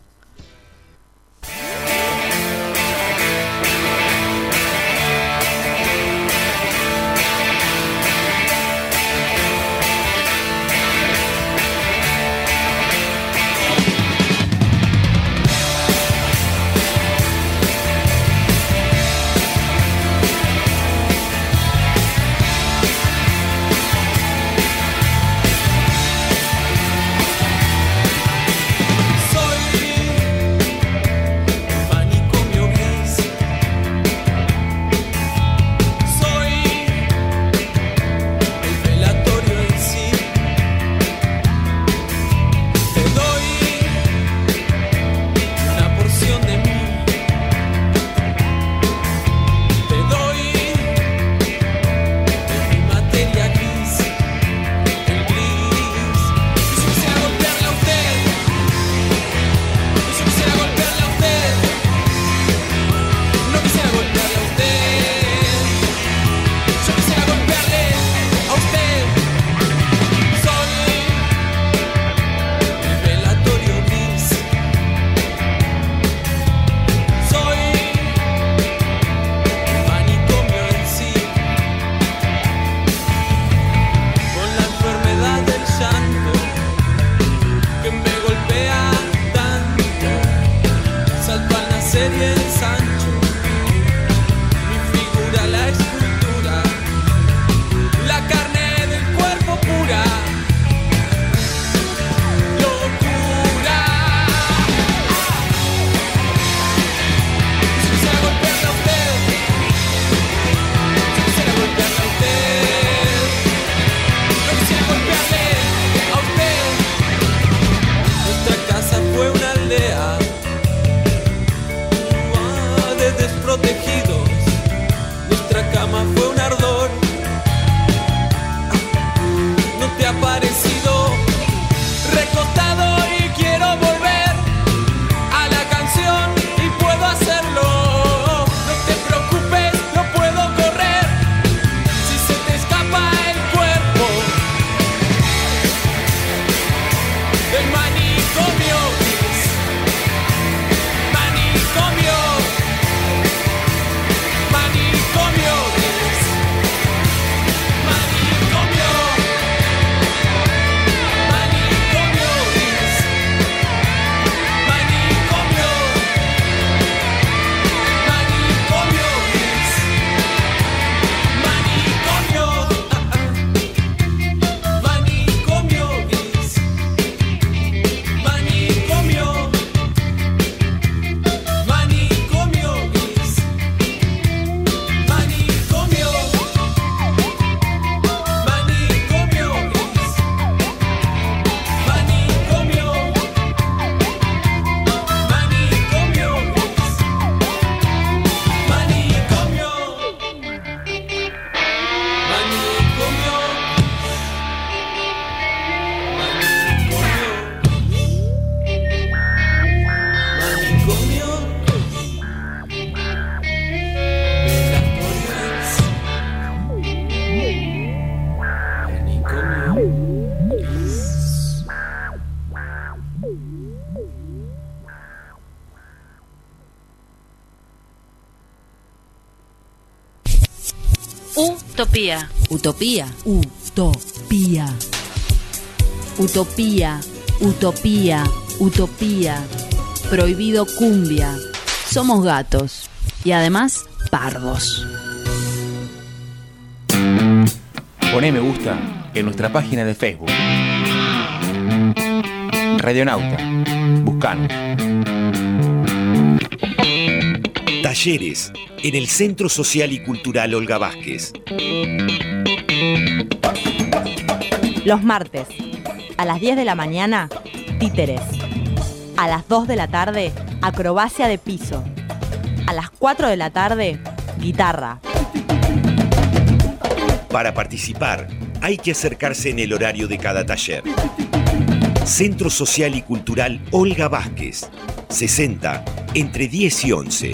Utopía. Utopía. Utopía. Utopía. Utopía. Utopía. Prohibido cumbia. Somos gatos. Y además, pardos. Poné me gusta en nuestra página de Facebook. Radionauta. Buscanos. Talleres en el Centro Social y Cultural Olga Vázquez. Los martes, a las diez de la mañana, títeres. A las dos de la tarde, acrobacia de piso. A las cuatro de la tarde, guitarra. Para participar, hay que acercarse en el horario de cada taller. Centro Social y Cultural Olga Vázquez, sesenta, entre diez y once.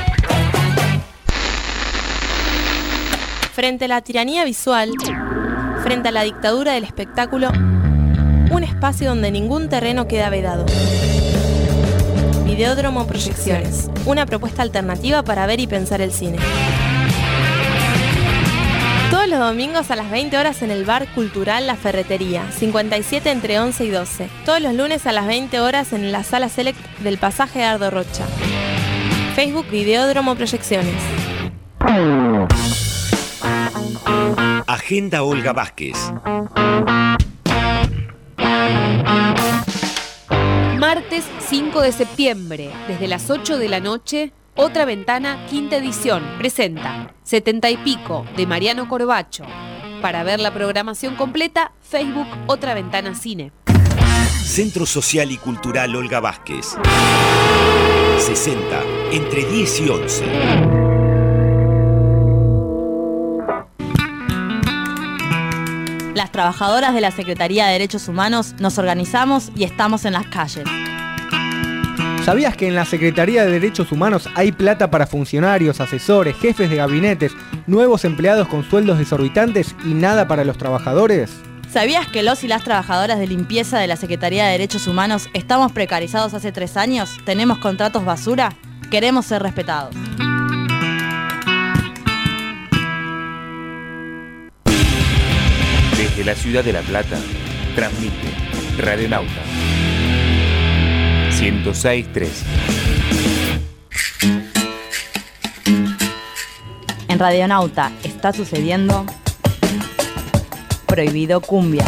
Frente a la tiranía visual, frente a la dictadura del espectáculo, un espacio donde ningún terreno queda vedado. Videódromo Proyecciones, una propuesta alternativa para ver y pensar el cine. Todos los domingos a las veinte horas en el Bar Cultural La Ferretería, cincuenta y siete entre once y doce. Todos los lunes a las veinte horas en la Sala Select del Pasaje Ardo Rocha. Facebook Videódromo Proyecciones. Agenda Olga Vázquez. Martes cinco de septiembre, desde las ocho de la noche, Otra Ventana, quinta edición, presenta Setenta y Pico, de Mariano Corbacho. Para ver la programación completa, Facebook Otra Ventana Cine. Centro Social y Cultural Olga Vázquez, sesenta, entre diez y once. Las trabajadoras de la Secretaría de Derechos Humanos nos organizamos y estamos en las calles. ¿Sabías que en la Secretaría de Derechos Humanos hay plata para funcionarios, asesores, jefes de gabinetes, nuevos empleados con sueldos desorbitantes y nada para los trabajadores? ¿Sabías que los y las trabajadoras de limpieza de la Secretaría de Derechos Humanos estamos precarizados hace tres años? ¿Tenemos contratos basura? Queremos ser respetados. Desde la ciudad de La Plata, transmite Radionauta ciento seis punto tres. En Radionauta está sucediendo Prohibido Cumbia.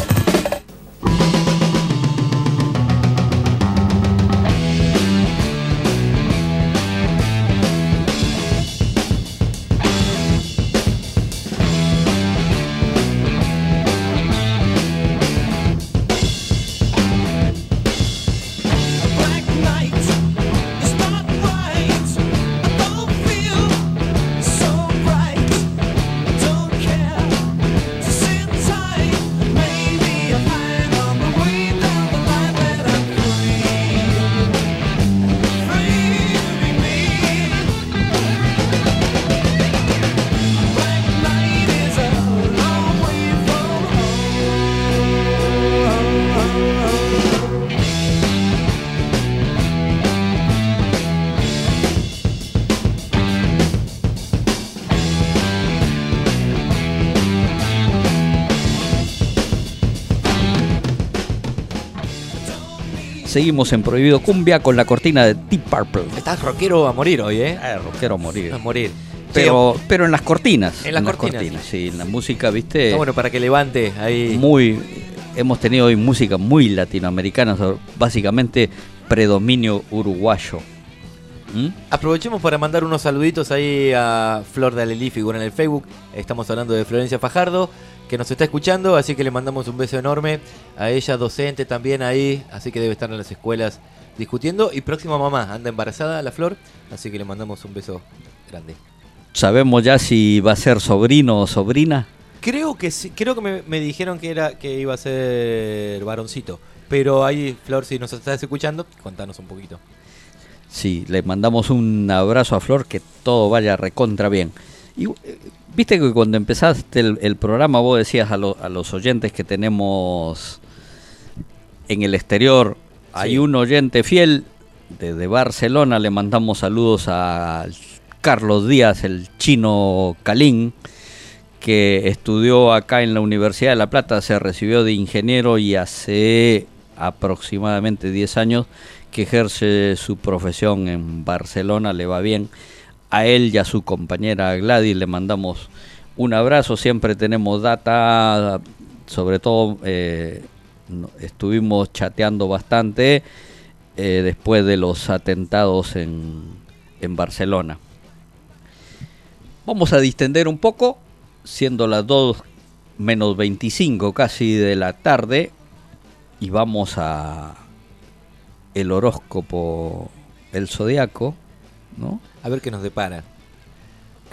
Seguimos en Prohibido Cumbia con la cortina de Deep Purple. Estás rockero a morir hoy, ¿eh? Ah, rockero a morir. A morir. Pero, pero en las cortinas. En las cortinas. Sí, en la música, ¿viste? Está bueno para que levante ahí. Muy. Hemos tenido hoy música muy latinoamericana, básicamente predominio uruguayo. ¿Mm? Aprovechemos para mandar unos saluditos ahí a Flor de Alelí, figura en el Facebook. Estamos hablando de Florencia Fajardo, que nos está escuchando, así que le mandamos un beso enorme a ella, docente también ahí, así que debe estar en las escuelas discutiendo. Y próxima mamá, anda embarazada la Flor, así que le mandamos un beso grande. ¿Sabemos ya si va a ser sobrino o sobrina? Creo que sí, creo que me, me dijeron que era que iba a ser varoncito, pero ahí, Flor, si nos estás escuchando, contanos un poquito. Sí, le mandamos un abrazo a Flor, que todo vaya recontra bien. Y viste que cuando empezaste el, el programa vos decías a, lo, a los oyentes que tenemos en el exterior, sí. Hay un oyente fiel desde Barcelona, le mandamos saludos a Carlos Díaz, el chino Calín, que estudió acá en la Universidad de La Plata, se recibió de ingeniero y hace aproximadamente diez años que ejerce su profesión en Barcelona, le va bien. A él y a su compañera Gladys le mandamos un abrazo, siempre tenemos data, sobre todo eh, estuvimos chateando bastante eh, después de los atentados en, en Barcelona. Vamos a distender un poco, siendo las dos menos veinticinco casi de la tarde, y vamos a el horóscopo, el zodiaco, ¿no? A ver qué nos depara. Cam-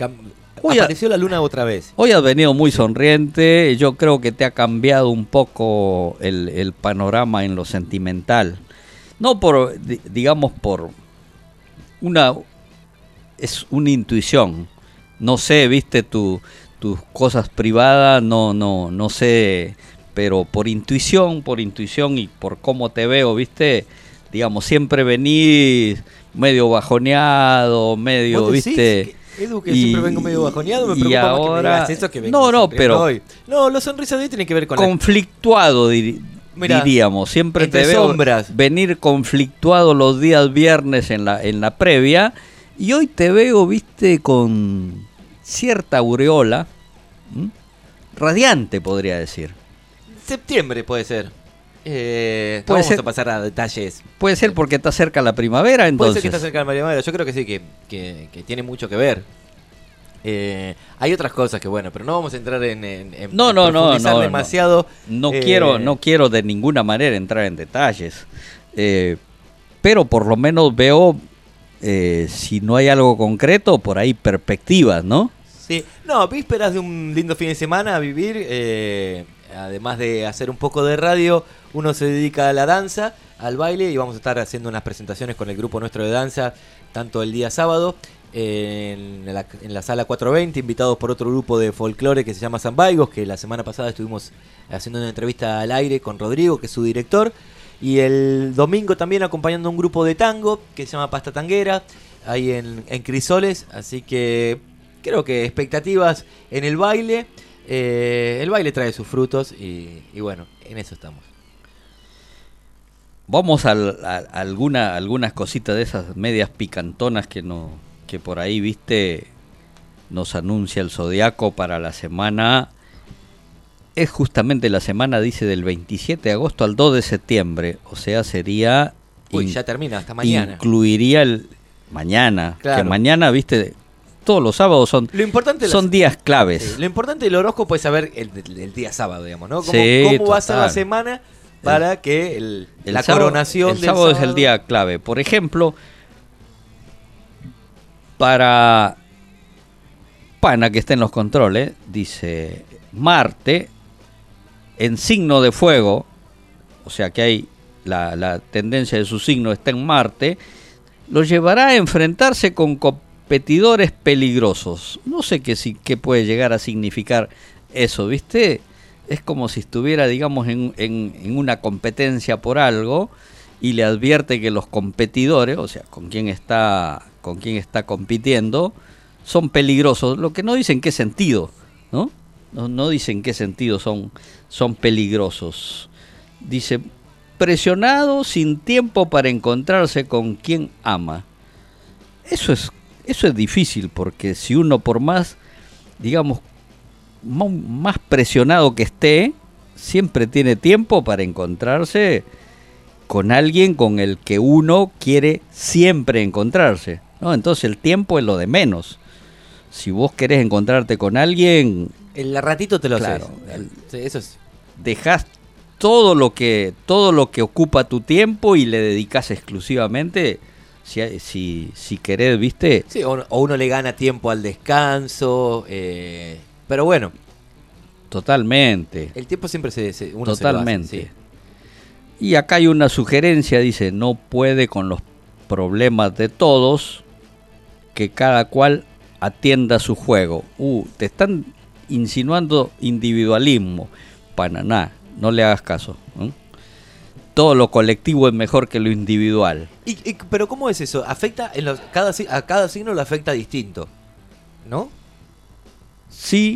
Hoy apareció la luna otra vez. Hoy has venido muy sonriente, yo creo que te ha cambiado un poco el, el panorama en lo sentimental. No por, digamos, por una... es una intuición. No sé, viste, tu, tus cosas privadas, no, no, no sé, pero por intuición, por intuición y por cómo te veo, viste, digamos, siempre venís medio bajoneado, medio, ¿Vos decís viste... que, Edu, que y, siempre vengo medio bajoneado, me preocupa ahora, más que me digas eso que vengo no, no, pero hoy. No, la sonrisa de hoy tiene que ver con conflictuado, la... dir, Mirá, diríamos, siempre te veo sombras. venir conflictuado los días viernes en la, en la previa, y hoy te veo, viste, con cierta aureola, ¿m? radiante podría decir. Septiembre puede ser. Eh, puede vamos ser, a pasar a detalles. Puede ser porque está cerca la primavera, entonces. Puede ser que está cerca la primavera, yo creo que sí, que, que, que tiene mucho que ver. Eh, hay otras cosas que bueno, pero no vamos a entrar en, en, en no, no, profundizar no, no, demasiado. No, no eh, quiero, no quiero de ninguna manera entrar en detalles, eh, pero por lo menos veo, eh, si no hay algo concreto, por ahí perspectivas, ¿no? Sí, no, vísperas de un lindo fin de semana a vivir. Eh, además de hacer un poco de radio, uno se dedica a la danza, al baile, y vamos a estar haciendo unas presentaciones con el grupo nuestro de danza, tanto el día sábado en la, en la sala cuatrocientos veinte, invitados por otro grupo de folclore que se llama Zambaigos, que la semana pasada estuvimos haciendo una entrevista al aire con Rodrigo, que es su director, y el domingo también acompañando a un grupo de tango que se llama Pasta Tanguera, ahí en, en Crisoles, así que creo que expectativas en el baile, eh, el baile trae sus frutos y, y bueno, en eso estamos. Vamos a, a, a alguna, algunas cositas de esas medias picantonas que no... que por ahí, viste, nos anuncia el Zodiaco para la semana. Es justamente la semana, dice, del veintisiete de agosto al dos de septiembre. O sea, sería... Uy, ya termina, hasta mañana. Incluiría el... Mañana. Claro. Que mañana, viste, todos los sábados son, lo importante son las, días claves. Sí, lo importante del horóscopo es saber el, el, el día sábado, digamos, ¿no? Cómo, sí, cómo total. va a ser la semana para el, que el, el la sábado, coronación el del sábado, sábado es el día clave. Por ejemplo... Para Pana, que está en los controles, dice Marte en signo de fuego, o sea que hay la, la tendencia de su signo está en Marte, lo llevará a enfrentarse con competidores peligrosos. No sé qué, qué puede llegar a significar eso, ¿viste? Es como si estuviera, digamos, en, en, en una competencia por algo y le advierte que los competidores, o sea, con quien está... con quien está compitiendo, son peligrosos. Lo que no dicen qué sentido, ¿no? No, no dicen qué sentido son, son peligrosos. Dice, presionado, sin tiempo para encontrarse con quien ama. Eso es, eso es difícil, porque si uno por más, digamos, más presionado que esté, siempre tiene tiempo para encontrarse con alguien con el que uno quiere siempre encontrarse, ¿no? Entonces el tiempo es lo de menos. Si vos querés encontrarte con alguien... El ratito te lo claro, haces. El, sí, eso es. Dejás todo lo que todo lo que ocupa tu tiempo y le dedicás exclusivamente, si, si, si querés, ¿viste? Sí, o, o uno le gana tiempo al descanso, eh, pero bueno. Totalmente. El tiempo siempre se... se uno Totalmente. Se lo hace, sí. Y acá hay una sugerencia, dice, no puede con los problemas de todos, que cada cual atienda su juego. Uh, te están insinuando individualismo. Pananá, no le hagas caso. ¿eh? Todo lo colectivo es mejor que lo individual. ¿Y, y, pero cómo es eso? Afecta en los, cada, a cada signo lo afecta distinto, ¿no? Sí.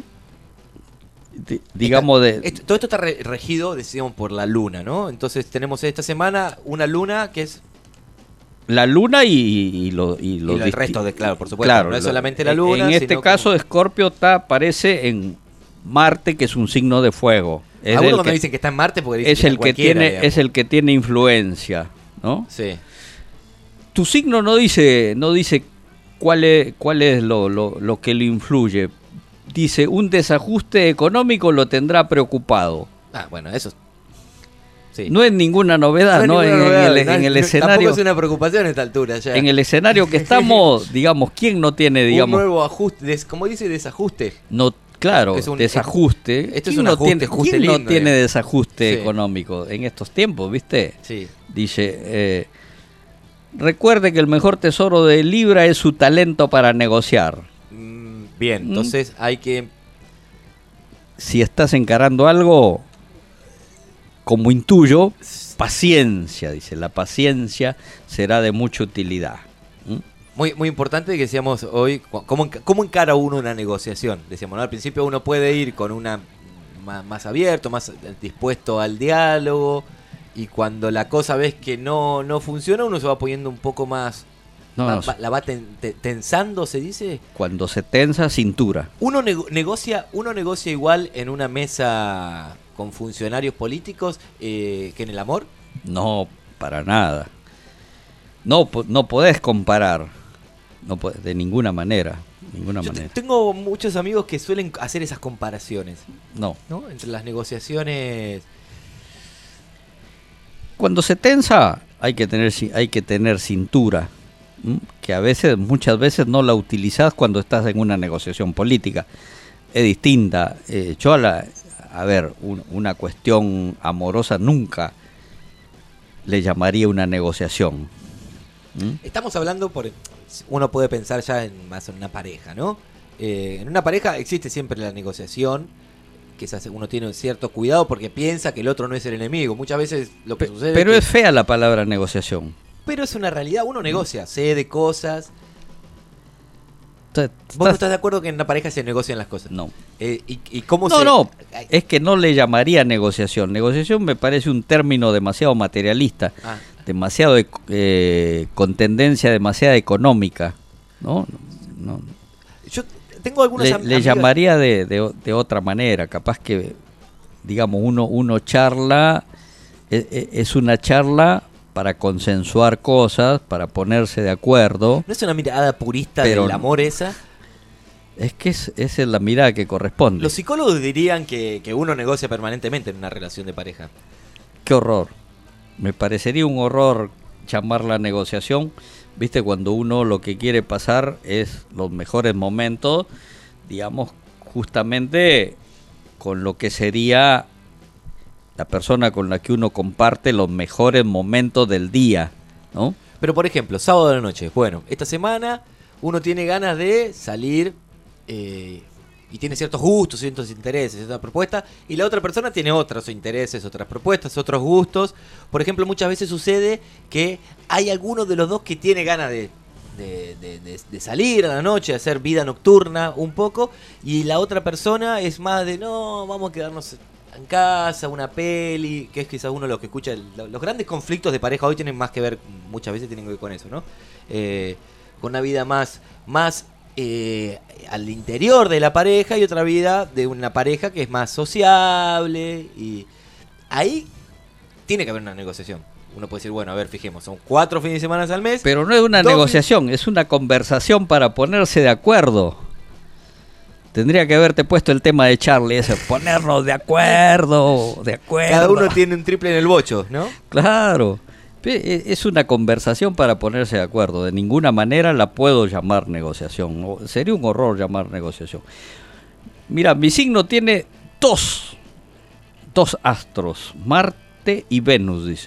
De, digamos está, de esto, todo esto está re, regido, decíamos, por la luna, ¿no? Entonces tenemos esta semana una luna que es la luna y, y, lo, y, lo y el resto de, claro, por supuesto, claro, no es lo, solamente la luna. En este sino caso, como... Escorpio está, aparece en Marte, que es un signo de fuego. Es Algunos que, me dicen que está en Marte porque dicen es que el que tiene digamos. Es el que tiene influencia, ¿no? Sí. Tu signo no dice no dice cuál es cuál es lo, lo, lo que le influye. Dice, un desajuste económico lo tendrá preocupado. Ah, bueno, eso Sí. No es ninguna novedad, ¿no? No es En, ninguna en novedad, el, no en es- el no- escenario. Tampoco es una preocupación a esta altura ya. En el escenario que estamos, digamos, ¿quién no tiene, digamos, un nuevo ajuste, des- como dice, desajuste. no, claro, Es un- desajuste? Esto es ¿Quién un no ajuste, tiene, ajuste quién no lindo, tiene eh? desajuste Sí. económico en estos tiempos, viste? Sí. Dice, eh, recuerde que el mejor tesoro de Libra es su talento para negociar. Mm, bien, entonces hay que... Si estás encarando algo, como intuyo, paciencia, dice, la paciencia será de mucha utilidad. ¿Mm? Muy, muy importante que decíamos hoy, cu- ¿cómo, enca- cómo encara uno una negociación? Decíamos, ¿no? Al principio uno puede ir con una más, más abierto, más dispuesto al diálogo, y cuando la cosa ves que no, no funciona, uno se va poniendo un poco más... No, va- no, va- la va ten- te- tensando, ¿se dice? Cuando se tensa, cintura. Uno nego- negocia, uno negocia igual en una mesa con funcionarios políticos eh, que en el amor. No, para nada. No, po- no podés comparar. No po- de ninguna manera. Ninguna Yo te- manera. tengo muchos amigos que suelen hacer esas comparaciones, No. ¿no? Entre las negociaciones. Cuando se tensa, hay que tener, ci- hay que tener cintura. ¿M? Que a veces, muchas veces no la utilizás cuando estás en una negociación política. Es distinta. Eh, yo a la, a ver, un- una cuestión amorosa nunca le llamaría una negociación. ¿M? Estamos hablando por. Uno puede pensar ya en más en una pareja, ¿no? Eh, en una pareja existe siempre la negociación, que se hace- uno tiene cierto cuidado porque piensa que el otro no es el enemigo. Muchas veces lo que sucede. Pero que- es fea la palabra negociación. Pero es una realidad, uno negocia, cede cosas. Entonces, ¿Vos no estás de acuerdo que en una pareja se negocian las cosas? No. Eh, y, y cómo No, se.? no, es que no le llamaría negociación. Negociación me parece un término demasiado materialista, Ah. demasiado ec- eh, con tendencia demasiado económica, ¿no? No, Yo tengo algunas le, am- le amigas- llamaría de, de, o- de otra manera, capaz que, digamos, uno, uno charla, e- e- es una charla para consensuar cosas, para ponerse de acuerdo. ¿No es una mirada purista Pero del no. amor esa? Es que es, esa es la mirada que corresponde. Los psicólogos dirían que, que uno negocia permanentemente en una relación de pareja. Qué horror. Me parecería un horror llamar la negociación. Viste, cuando uno lo que quiere pasar es los mejores momentos, digamos, justamente con lo que sería la persona con la que uno comparte los mejores momentos del día, ¿no? Pero por ejemplo, sábado de la noche. Bueno, esta semana uno tiene ganas de salir eh, y tiene ciertos gustos, ciertos intereses, ciertas propuestas, y la otra persona tiene otros intereses, otras propuestas, otros gustos. Por ejemplo, muchas veces sucede que hay alguno de los dos que tiene ganas de, de, de- de- de salir a la noche, de hacer vida nocturna un poco, y la otra persona es más de, no, vamos a quedarnos en casa, una peli, que es quizás uno de los que escucha. el- los grandes conflictos de pareja hoy tienen más que ver, muchas veces tienen que ver con eso, ¿no? Eh, con una vida más, más eh, al interior de la pareja y otra vida de una pareja que es más sociable, y ahí tiene que haber una negociación. Uno puede decir, bueno, a ver, fijemos, son cuatro fines de semana al mes. Pero no es una dos negociación, es una conversación para ponerse de acuerdo. Tendría que haberte puesto el tema de Charlie, ese, ponernos de acuerdo, de acuerdo. Cada uno tiene un triple en el bocho, ¿no? Claro. Pe- e- Es una conversación para ponerse de acuerdo. De ninguna manera la puedo llamar negociación. O- Sería un horror llamar negociación. Mira, mi signo tiene dos, dos astros, Marte y Venus, dice.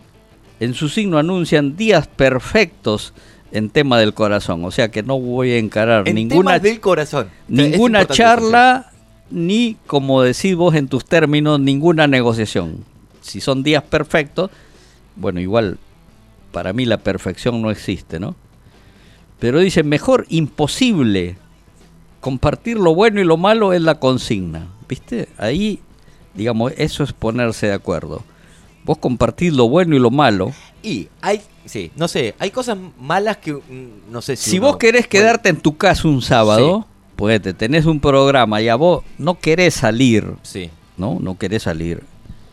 En su signo anuncian días perfectos en tema del corazón. O sea que no voy a encarar En ninguna, temas del corazón. ninguna Es importante charla, ni, como decís vos en tus términos, ninguna negociación. Si son días perfectos, bueno, igual para mí la perfección no existe, ¿no? Pero dice, mejor imposible. Compartir lo bueno y lo malo es la consigna, ¿viste? Ahí, digamos, eso es ponerse de acuerdo. Vos compartís lo bueno y lo malo. Y hay, sí, no sé, hay cosas malas que mm, no sé si. Si uno vos querés puede- quedarte en tu casa un sábado, pues te tenés un programa y a vos no querés salir, Sí. ¿no? No querés salir.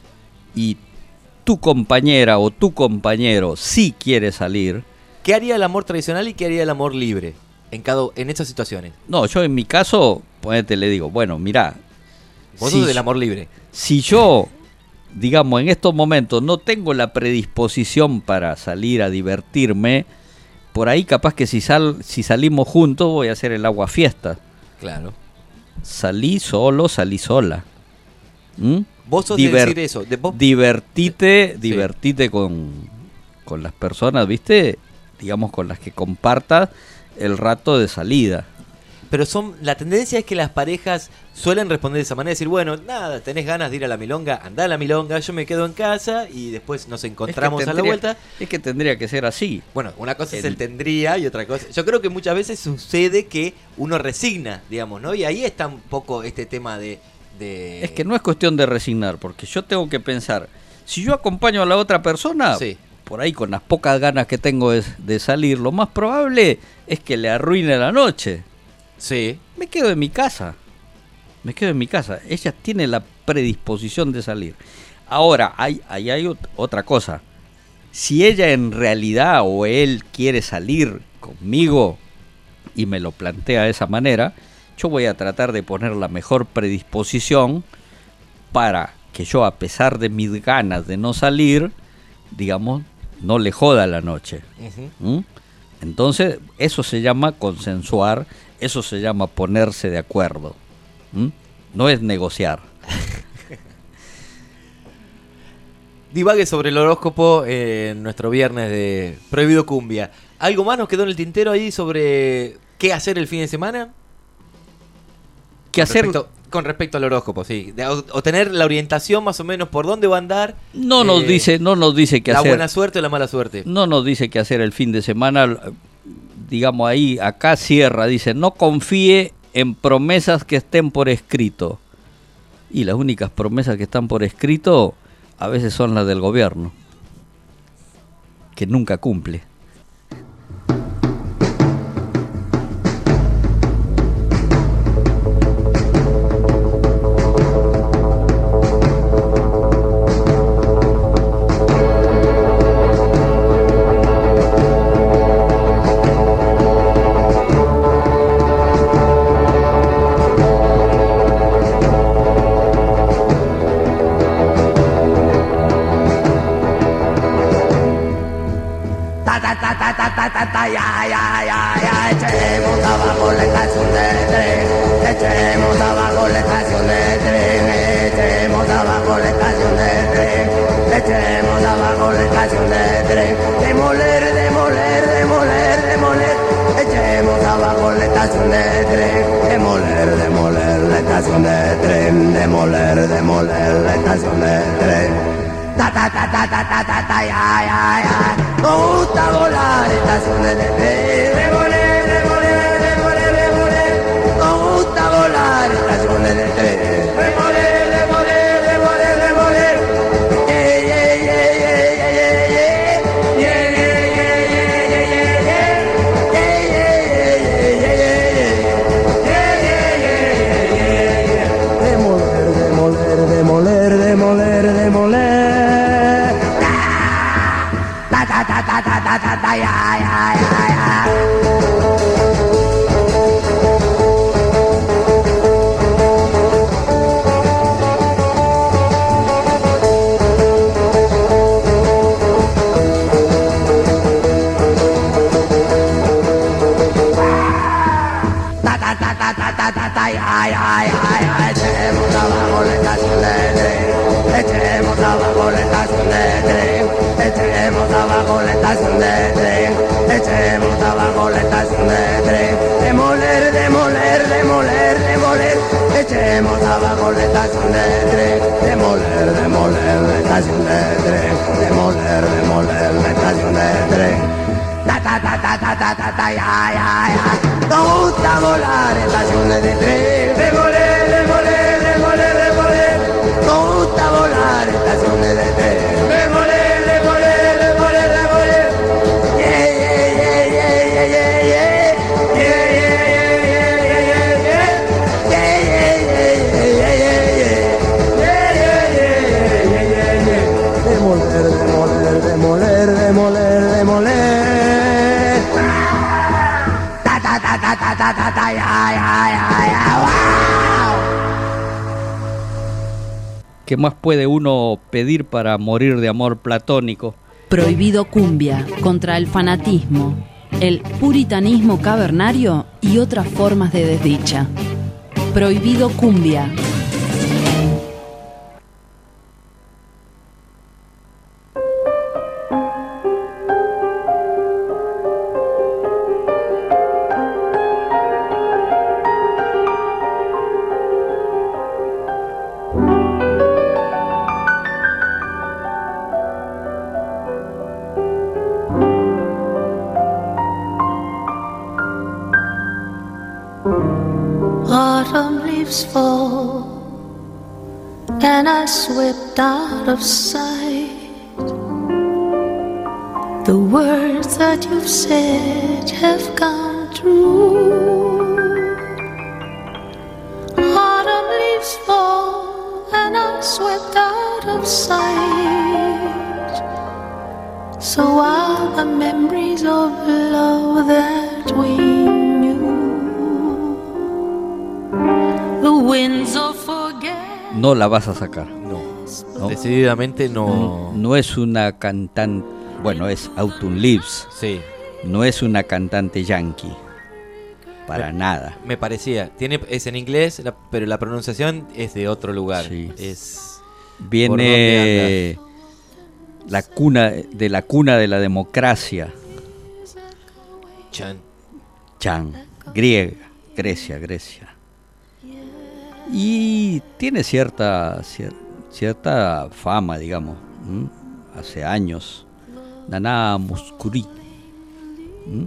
Y tu compañera o tu compañero sí quiere salir. ¿Qué haría el amor tradicional y qué haría el amor libre en cada en estas situaciones? No, yo en mi caso, ponete, le digo, bueno, mirá, Vos si, sos del amor libre. si yo digamos, en estos momentos no tengo la predisposición para salir a divertirme, por ahí capaz que si, sal, si salimos juntos voy a hacer el agua fiesta. Claro. Salí solo, salí sola. ¿Mm? Vos sos Diver- de decir eso. De vos... Divertite, Sí. divertite con, con las personas, ¿viste? Digamos, con las que compartas el rato de salida. Pero son la tendencia es que las parejas suelen responder de esa manera, decir, bueno, nada, tenés ganas de ir a la milonga, andá a la milonga, yo me quedo en casa y después nos encontramos Es que a la tendría- vuelta. Es que tendría que ser así. Bueno, una cosa es El- el tendría y otra cosa. Yo creo que muchas veces sucede que uno resigna, digamos, ¿no? Y ahí está un poco este tema de. de... Es que no es cuestión de resignar, porque yo tengo que pensar, si yo acompaño a la otra persona, Sí. por ahí con las pocas ganas que tengo de, de salir, lo más probable es que le arruine la noche. Sí. Me quedo en mi casa. Me quedo en mi casa. Ella tiene la predisposición de salir. Ahora, hay, hay, hay ot- otra cosa. Si ella en realidad o él quiere salir conmigo y me lo plantea de esa manera, yo voy a tratar de poner la mejor predisposición para que yo, a pesar de mis ganas de no salir, digamos, no le joda la noche. Ujú. ¿Mm? Entonces, eso se llama consensuar, eso se llama ponerse de acuerdo. ¿Mm? No es negociar. Divague sobre el horóscopo en nuestro viernes de Prohibido Cumbia. ¿Algo más nos quedó en el tintero ahí sobre qué hacer el fin de semana? ¿Qué Con hacer? respecto- con respecto al horóscopo, sí. De- o, o tener la orientación más o menos por dónde va a andar. No nos eh, dice, no nos dice qué la hacer. buena suerte o la mala suerte. No nos dice qué hacer el fin de semana. Digamos ahí, acá cierra, dice, no confíe en promesas que estén por escrito. Y las únicas promesas que están por escrito a veces son las del gobierno, que nunca cumple. Ta ta ta ta ta ta ta ta ya ya ya ya echemos abajo la estación de tren, echemos abajo la estación de tren, echemos abajo la estación de tren, echemos abajo la estación de tren, demoler, demoler, demoler, demoler, echemos abajo la estación de tren, demoler, demoler la estación de tren, demoler, demoler la estación de tren. Ta ta ta ta ta ta ta ta ya ya ya. Nos gusta volar estaciones de tren. Demoler, demoler, demoler, demoler. Nos gusta volar estaciones de tren. Demoler, demoler, demoler, demoler. Yeah, yeah, yeah, yeah, yeah, yeah, yeah. Yeah, yeah, yeah, yeah, yeah, yeah, yeah. Yeah, yeah, yeah, yeah, yeah, yeah. Yeah, yeah, yeah, yeah, yeah, yeah. Demoler, demoler, demoler, demoler, demoler. Ta ta ta ta ta ta ta ta ya ya ya ya. Ta ta ta ta ta ta ta ta ya ya ya ya. Echemos abajo la estación de tren, echemos abajo la estación de tren, echemos abajo la estación de tren, echemos abajo la estación de tren, demoler, demoler, demoler, demoler, echemos abajo la estación de tren, demoler, demoler la estación de tren, demoler, demoler la estación de tren. Ta ta ta ta ta ta ta ta ya ya ya. Nos gusta volar estaciones de tren, demoler, demoler, demoler, demoler. Nos gusta volar estaciones de tren, demoler, demoler, demoler, demoler. Yeah, yeah, yeah, yeah, yeah, yeah, yeah. Yeah, yeah, yeah, yeah, yeah, yeah, yeah. Yeah, yeah, yeah, yeah, yeah, yeah, yeah. Yeah, yeah, yeah, yeah, yeah, yeah. Demoler, demoler, demoler, demoler, demoler. Ta ta ta ta ta ta ta ta ya ya ya ya. Wow. ¿qué más puede uno pedir para morir de amor platónico? Prohibido cumbia, contra el fanatismo, el puritanismo cavernario y otras formas de desdicha. Prohibido cumbia. Autumn leaves fall and I swept out of sight. The words that you've said have come true. Autumn leaves fall and I swept out of sight. So are the memories of love that we knew. The winds of forget. No la vas a sacar. No, ¿no? Decididamente no. No, no es una cantante, bueno, es Autumn Leaves. Sí. No es una cantante yankee. Para me, nada. Me parecía. Tiene, es en inglés, la, pero la pronunciación es de otro lugar. Sí. Es. Viene la cuna de la cuna de la democracia. Chan. Chan. Griega. Grecia, Grecia. Y tiene cierta cier, cierta fama, digamos. ¿Mm? Hace años. Nana Mouskouri. ¿Mm?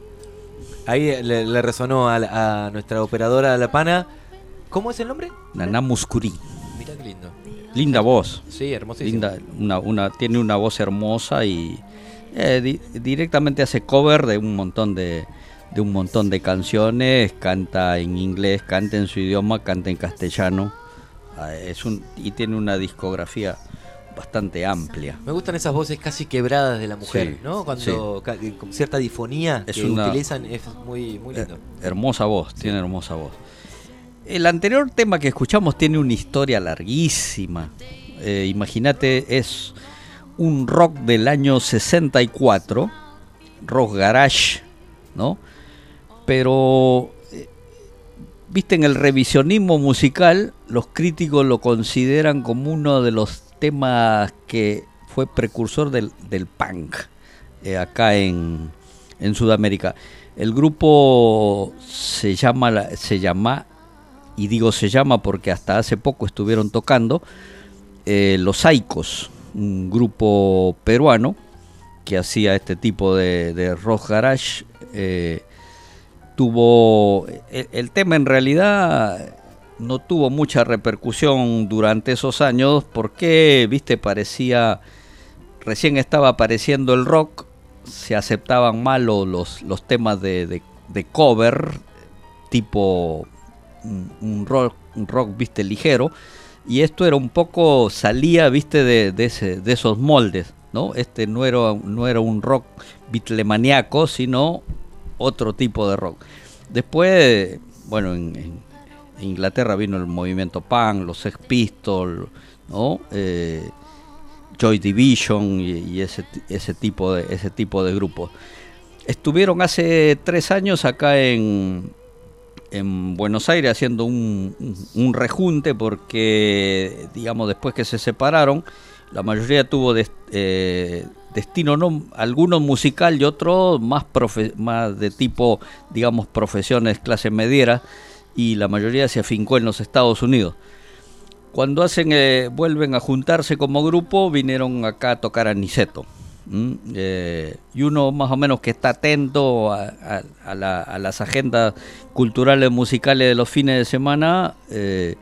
Ahí le, le resonó a, a nuestra operadora La Pana. ¿Cómo es el nombre? Nana Mouskouri. Mira qué lindo. Linda voz. Sí, hermosísima. Linda, una, una, tiene una voz hermosa y eh, di, directamente hace cover de un montón de, de un montón de canciones. Canta en inglés, canta en su idioma, canta en castellano. Eh, es un, y tiene una discografía bastante amplia. Me gustan esas voces casi quebradas de la mujer, sí, ¿no? Cuando sí. Con cierta difonía es que una, utilizan, es muy, muy lindo. Hermosa voz, sí. Tiene hermosa voz. El anterior tema que escuchamos tiene una historia larguísima. Eh, Imagínate, es un rock del año sesenta y cuatro, rock garage, ¿no? Pero, eh, viste, en el revisionismo musical, los críticos lo consideran como uno de los temas que fue precursor del, del punk eh, acá en, en Sudamérica. El grupo se llama, se llama, y digo se llama porque hasta hace poco estuvieron tocando, eh, Los Saicos, un grupo peruano que hacía este tipo de, de rock garage. Eh, tuvo el, el tema en realidad no tuvo mucha repercusión durante esos años porque, viste, parecía, recién estaba apareciendo el rock, se aceptaban mal los, los temas de, de, de cover, tipo un, un, rock, un rock, viste, ligero, y esto era un poco, salía, viste, de, de, ese, de esos moldes, ¿no? Este no era, no era un rock beatlemaniaco, sino otro tipo de rock. Después, bueno, en, en Inglaterra vino el movimiento punk, los Sex Pistols, ¿no? Eh, Joy Division y, y ese, ese, tipo de, ese tipo de grupos. Estuvieron hace tres años acá en, en Buenos Aires haciendo un, un, un rejunte porque, digamos, después que se separaron, la mayoría tuvo de, eh, destino, no, algunos musical y otros más, profe, más de tipo, digamos, profesiones clase mediera, y la mayoría se afincó en los Estados Unidos. Cuando hacen eh, vuelven a juntarse como grupo, vinieron acá a tocar a Niceto. ¿Mm? Eh, y uno más o menos que está atento a, a, a, la, a las agendas culturales musicales de los fines de semana, eh,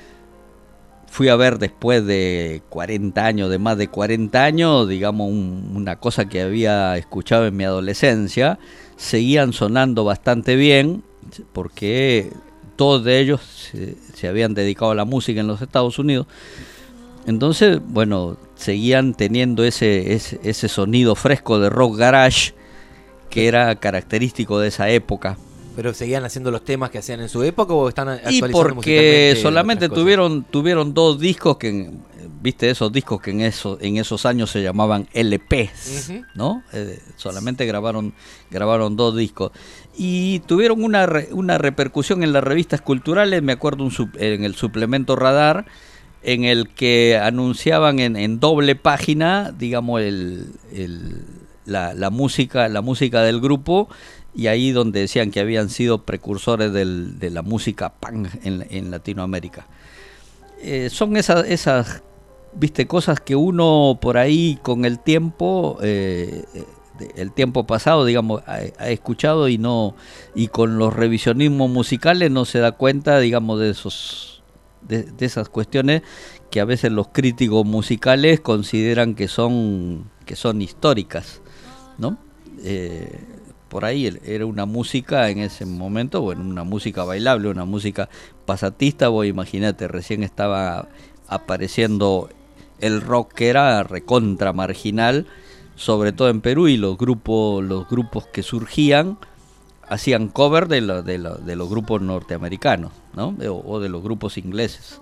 fui a ver después de cuarenta años, de más de cuarenta años, digamos, un, una cosa que había escuchado en mi adolescencia. Seguían sonando bastante bien porque todos de ellos se, se habían dedicado a la música en los Estados Unidos. Entonces, bueno, seguían teniendo ese, ese, ese sonido fresco de rock garage que era característico de esa época. ¿Pero seguían haciendo los temas que hacían en su época o están actualizando musicalmente? Y porque solamente tuvieron, tuvieron dos discos que viste esos discos que en, eso, en esos años se llamaban L Pes, uh-huh. ¿no? Eh, solamente grabaron, grabaron dos discos. Y tuvieron una, re, una repercusión en las revistas culturales, me acuerdo un sub, en el suplemento Radar, en el que anunciaban en, en doble página, digamos, el, el, la, la, música, la música del grupo, y ahí donde decían que habían sido precursores del, de la música punk en, en Latinoamérica. Eh, son esas, esas, viste, cosas que uno por ahí con el tiempo... Eh, el tiempo pasado, digamos, ha, ha escuchado y no y con los revisionismos musicales no se da cuenta, digamos, de esos de, de esas cuestiones que a veces los críticos musicales consideran que son que son históricas, ¿no? Eh, por ahí era una música en ese momento, bueno, una música bailable, una música pasatista. Vos imagínate, recién estaba apareciendo el rock que era recontra marginal, sobre todo en Perú, y los grupos los grupos que surgían hacían cover de, lo, de, lo, de los grupos norteamericanos, ¿no? o, o de los grupos ingleses.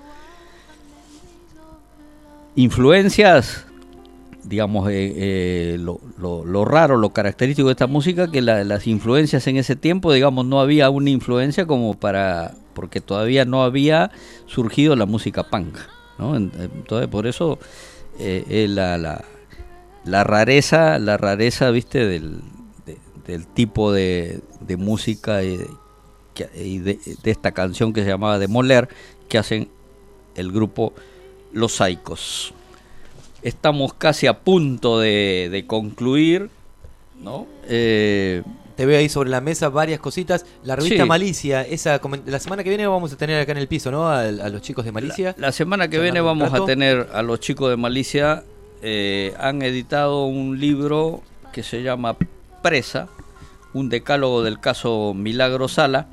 Influencias, digamos, eh, eh, lo, lo, lo raro, lo característico de esta música, que la, las influencias en ese tiempo, digamos, no había una influencia como para, porque todavía no había surgido la música punk, ¿no? Entonces por eso eh, eh, la, la La rareza, la rareza, viste, del, de, del tipo de, de música y, de, que, y de, de esta canción que se llamaba Demoler, que hacen el grupo Los Saicos. Estamos casi a punto de, de concluir, ¿no? Eh, Te veo ahí sobre la mesa varias cositas. La revista sí. Malicia, esa la semana que viene vamos a tener acá en el piso, ¿no? A, a los chicos de Malicia. La, la semana que viene vamos a tener a los chicos de Malicia. Eh, han editado un libro que se llama Presa, un decálogo del caso Milagro Sala.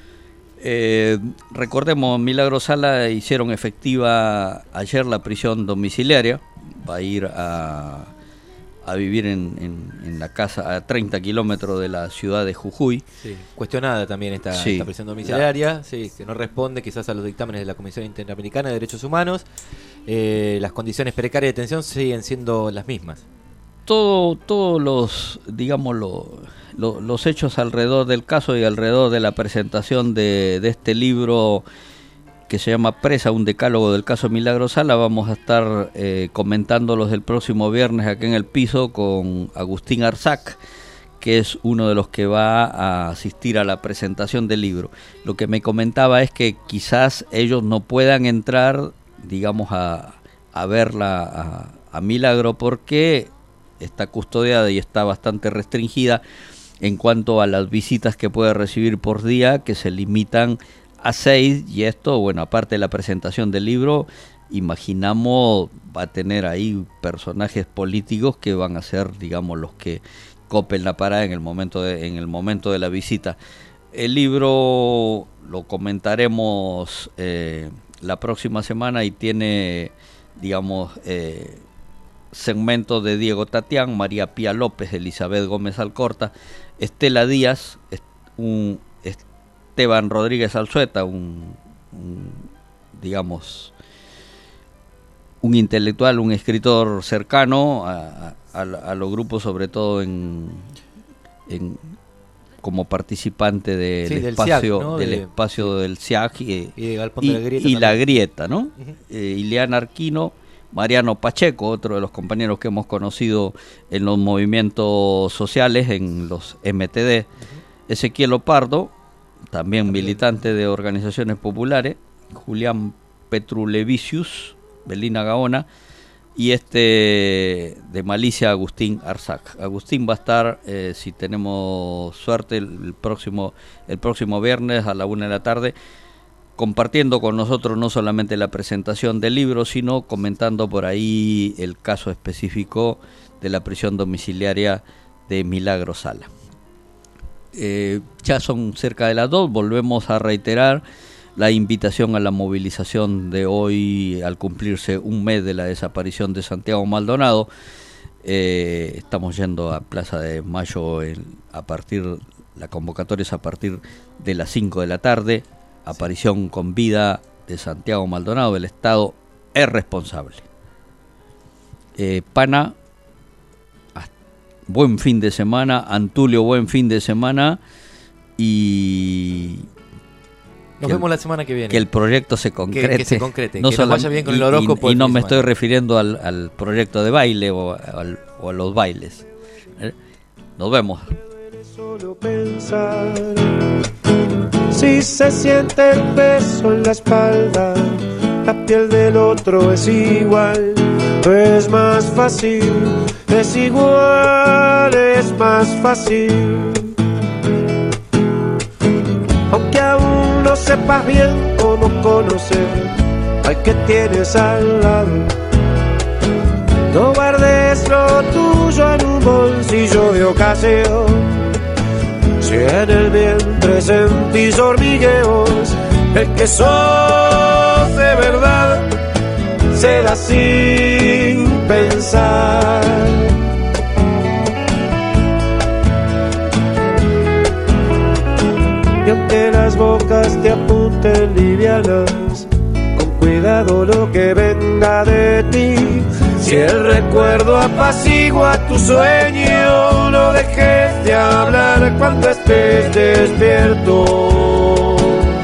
Eh, recordemos, Milagro Sala hicieron efectiva ayer la prisión domiciliaria. Va a ir a, a vivir en, en, en la casa a treinta kilómetros de la ciudad de Jujuy. Sí, cuestionada también esta, sí, esta prisión domiciliaria, la, sí, que no responde quizás a los dictámenes de la Comisión Interamericana de Derechos Humanos. Eh, las condiciones precarias de detención siguen siendo las mismas. Todo, todos los, digamos, lo, lo, los hechos alrededor del caso y alrededor de la presentación de, de este libro que se llama Presa, un decálogo del caso Milagro Sala, vamos a estar eh, comentándolos el próximo viernes aquí en el piso con Agustín Arzac, que es uno de los que va a asistir a la presentación del libro. Lo que me comentaba es que quizás ellos no puedan entrar, digamos, a, a verla a, a Milagro porque está custodiada y está bastante restringida en cuanto a las visitas que puede recibir por día, que se limitan a seis, y esto, bueno, aparte de la presentación del libro, imaginamos va a tener ahí personajes políticos que van a ser, digamos, los que copen la parada en el momento de, en el momento de la visita. El libro lo comentaremos eh, la próxima semana y tiene, digamos, eh, segmentos de Diego Tatián, María Pía López, Elizabeth Gómez Alcorta, Estela Díaz, un Esteban Rodríguez Alzueta, un, un digamos, un intelectual, un escritor cercano a, a, a los grupos, sobre todo en, en como participante del sí, del espacio, C I A C, ¿no? del de, espacio del C I A C y, y, de y, de la Grieta, y la Grieta, ¿no? Uh-huh. eh, Ileana Arquino, Mariano Pacheco, otro de los compañeros que hemos conocido en los movimientos sociales, en los M T D, uh-huh. Ezequiel Opardo, también militante de organizaciones populares, Julián Petrulevicius, Belina Gaona, y este de Malicia, Agustín Arzac. Agustín va a estar, eh, si tenemos suerte, el, el próximo el próximo viernes a la una de la tarde, compartiendo con nosotros no solamente la presentación del libro, sino comentando por ahí el caso específico de la prisión domiciliaria de Milagro Sala. Eh, ya son cerca de las dos, volvemos a reiterar la invitación a la movilización de hoy al cumplirse un mes de la desaparición de Santiago Maldonado. Eh, estamos yendo a Plaza de Mayo en, a partir, la convocatoria es a partir de las cinco de la tarde, aparición con vida de Santiago Maldonado. El Estado es responsable. Eh, Pana, buen fin de semana. Antulio, buen fin de semana. Y... Nos vemos la semana que viene. Que el proyecto se concrete. Que, que se concrete, no que nos vaya bien con y, el horóscopo. Y, y no me estoy refiriendo al, al proyecto de baile o, al, o a los bailes. ¿Eh? Nos vemos. Solo pensar, si se siente el peso en la espalda, la piel del otro es igual, es más fácil, es igual, es más fácil. Aunque aún no sepas bien cómo conocer al que tienes al lado, no guardes lo tuyo en un bolsillo de ocasión. Si en el vientre sentís hormigueos, el que sos de verdad se da sin pensar. Y aunque las bocas te apunten livianas, con cuidado lo que venga de ti. Si el recuerdo apacigua tu sueño, no dejes de hablar cuando estés despierto.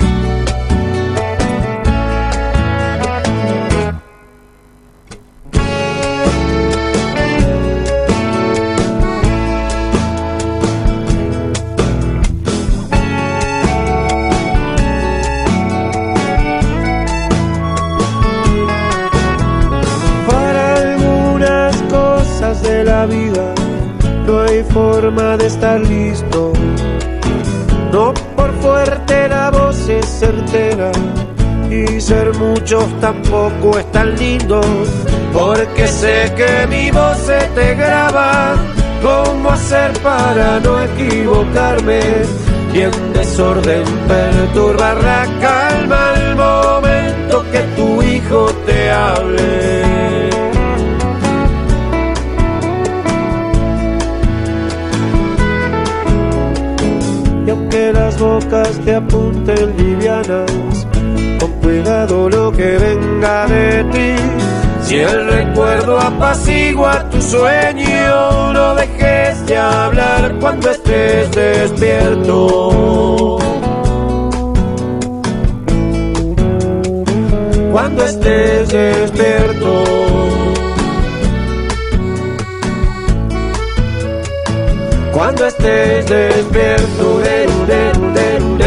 De la vida no hay forma de estar listo, no por fuerte la voz es certera y ser muchos tampoco es tan lindo, porque sé que mi voz se te graba. ¿Cómo hacer para no equivocarme y en desorden perturbar la calma al momento que tu hijo te hable? Y aunque las bocas te apunten livianas, con cuidado lo que venga de ti. Si el recuerdo apacigua tu sueño, no dejes de hablar cuando estés despierto. Cuando estés despierto. Cuando estés despierto, deru, deru, deru.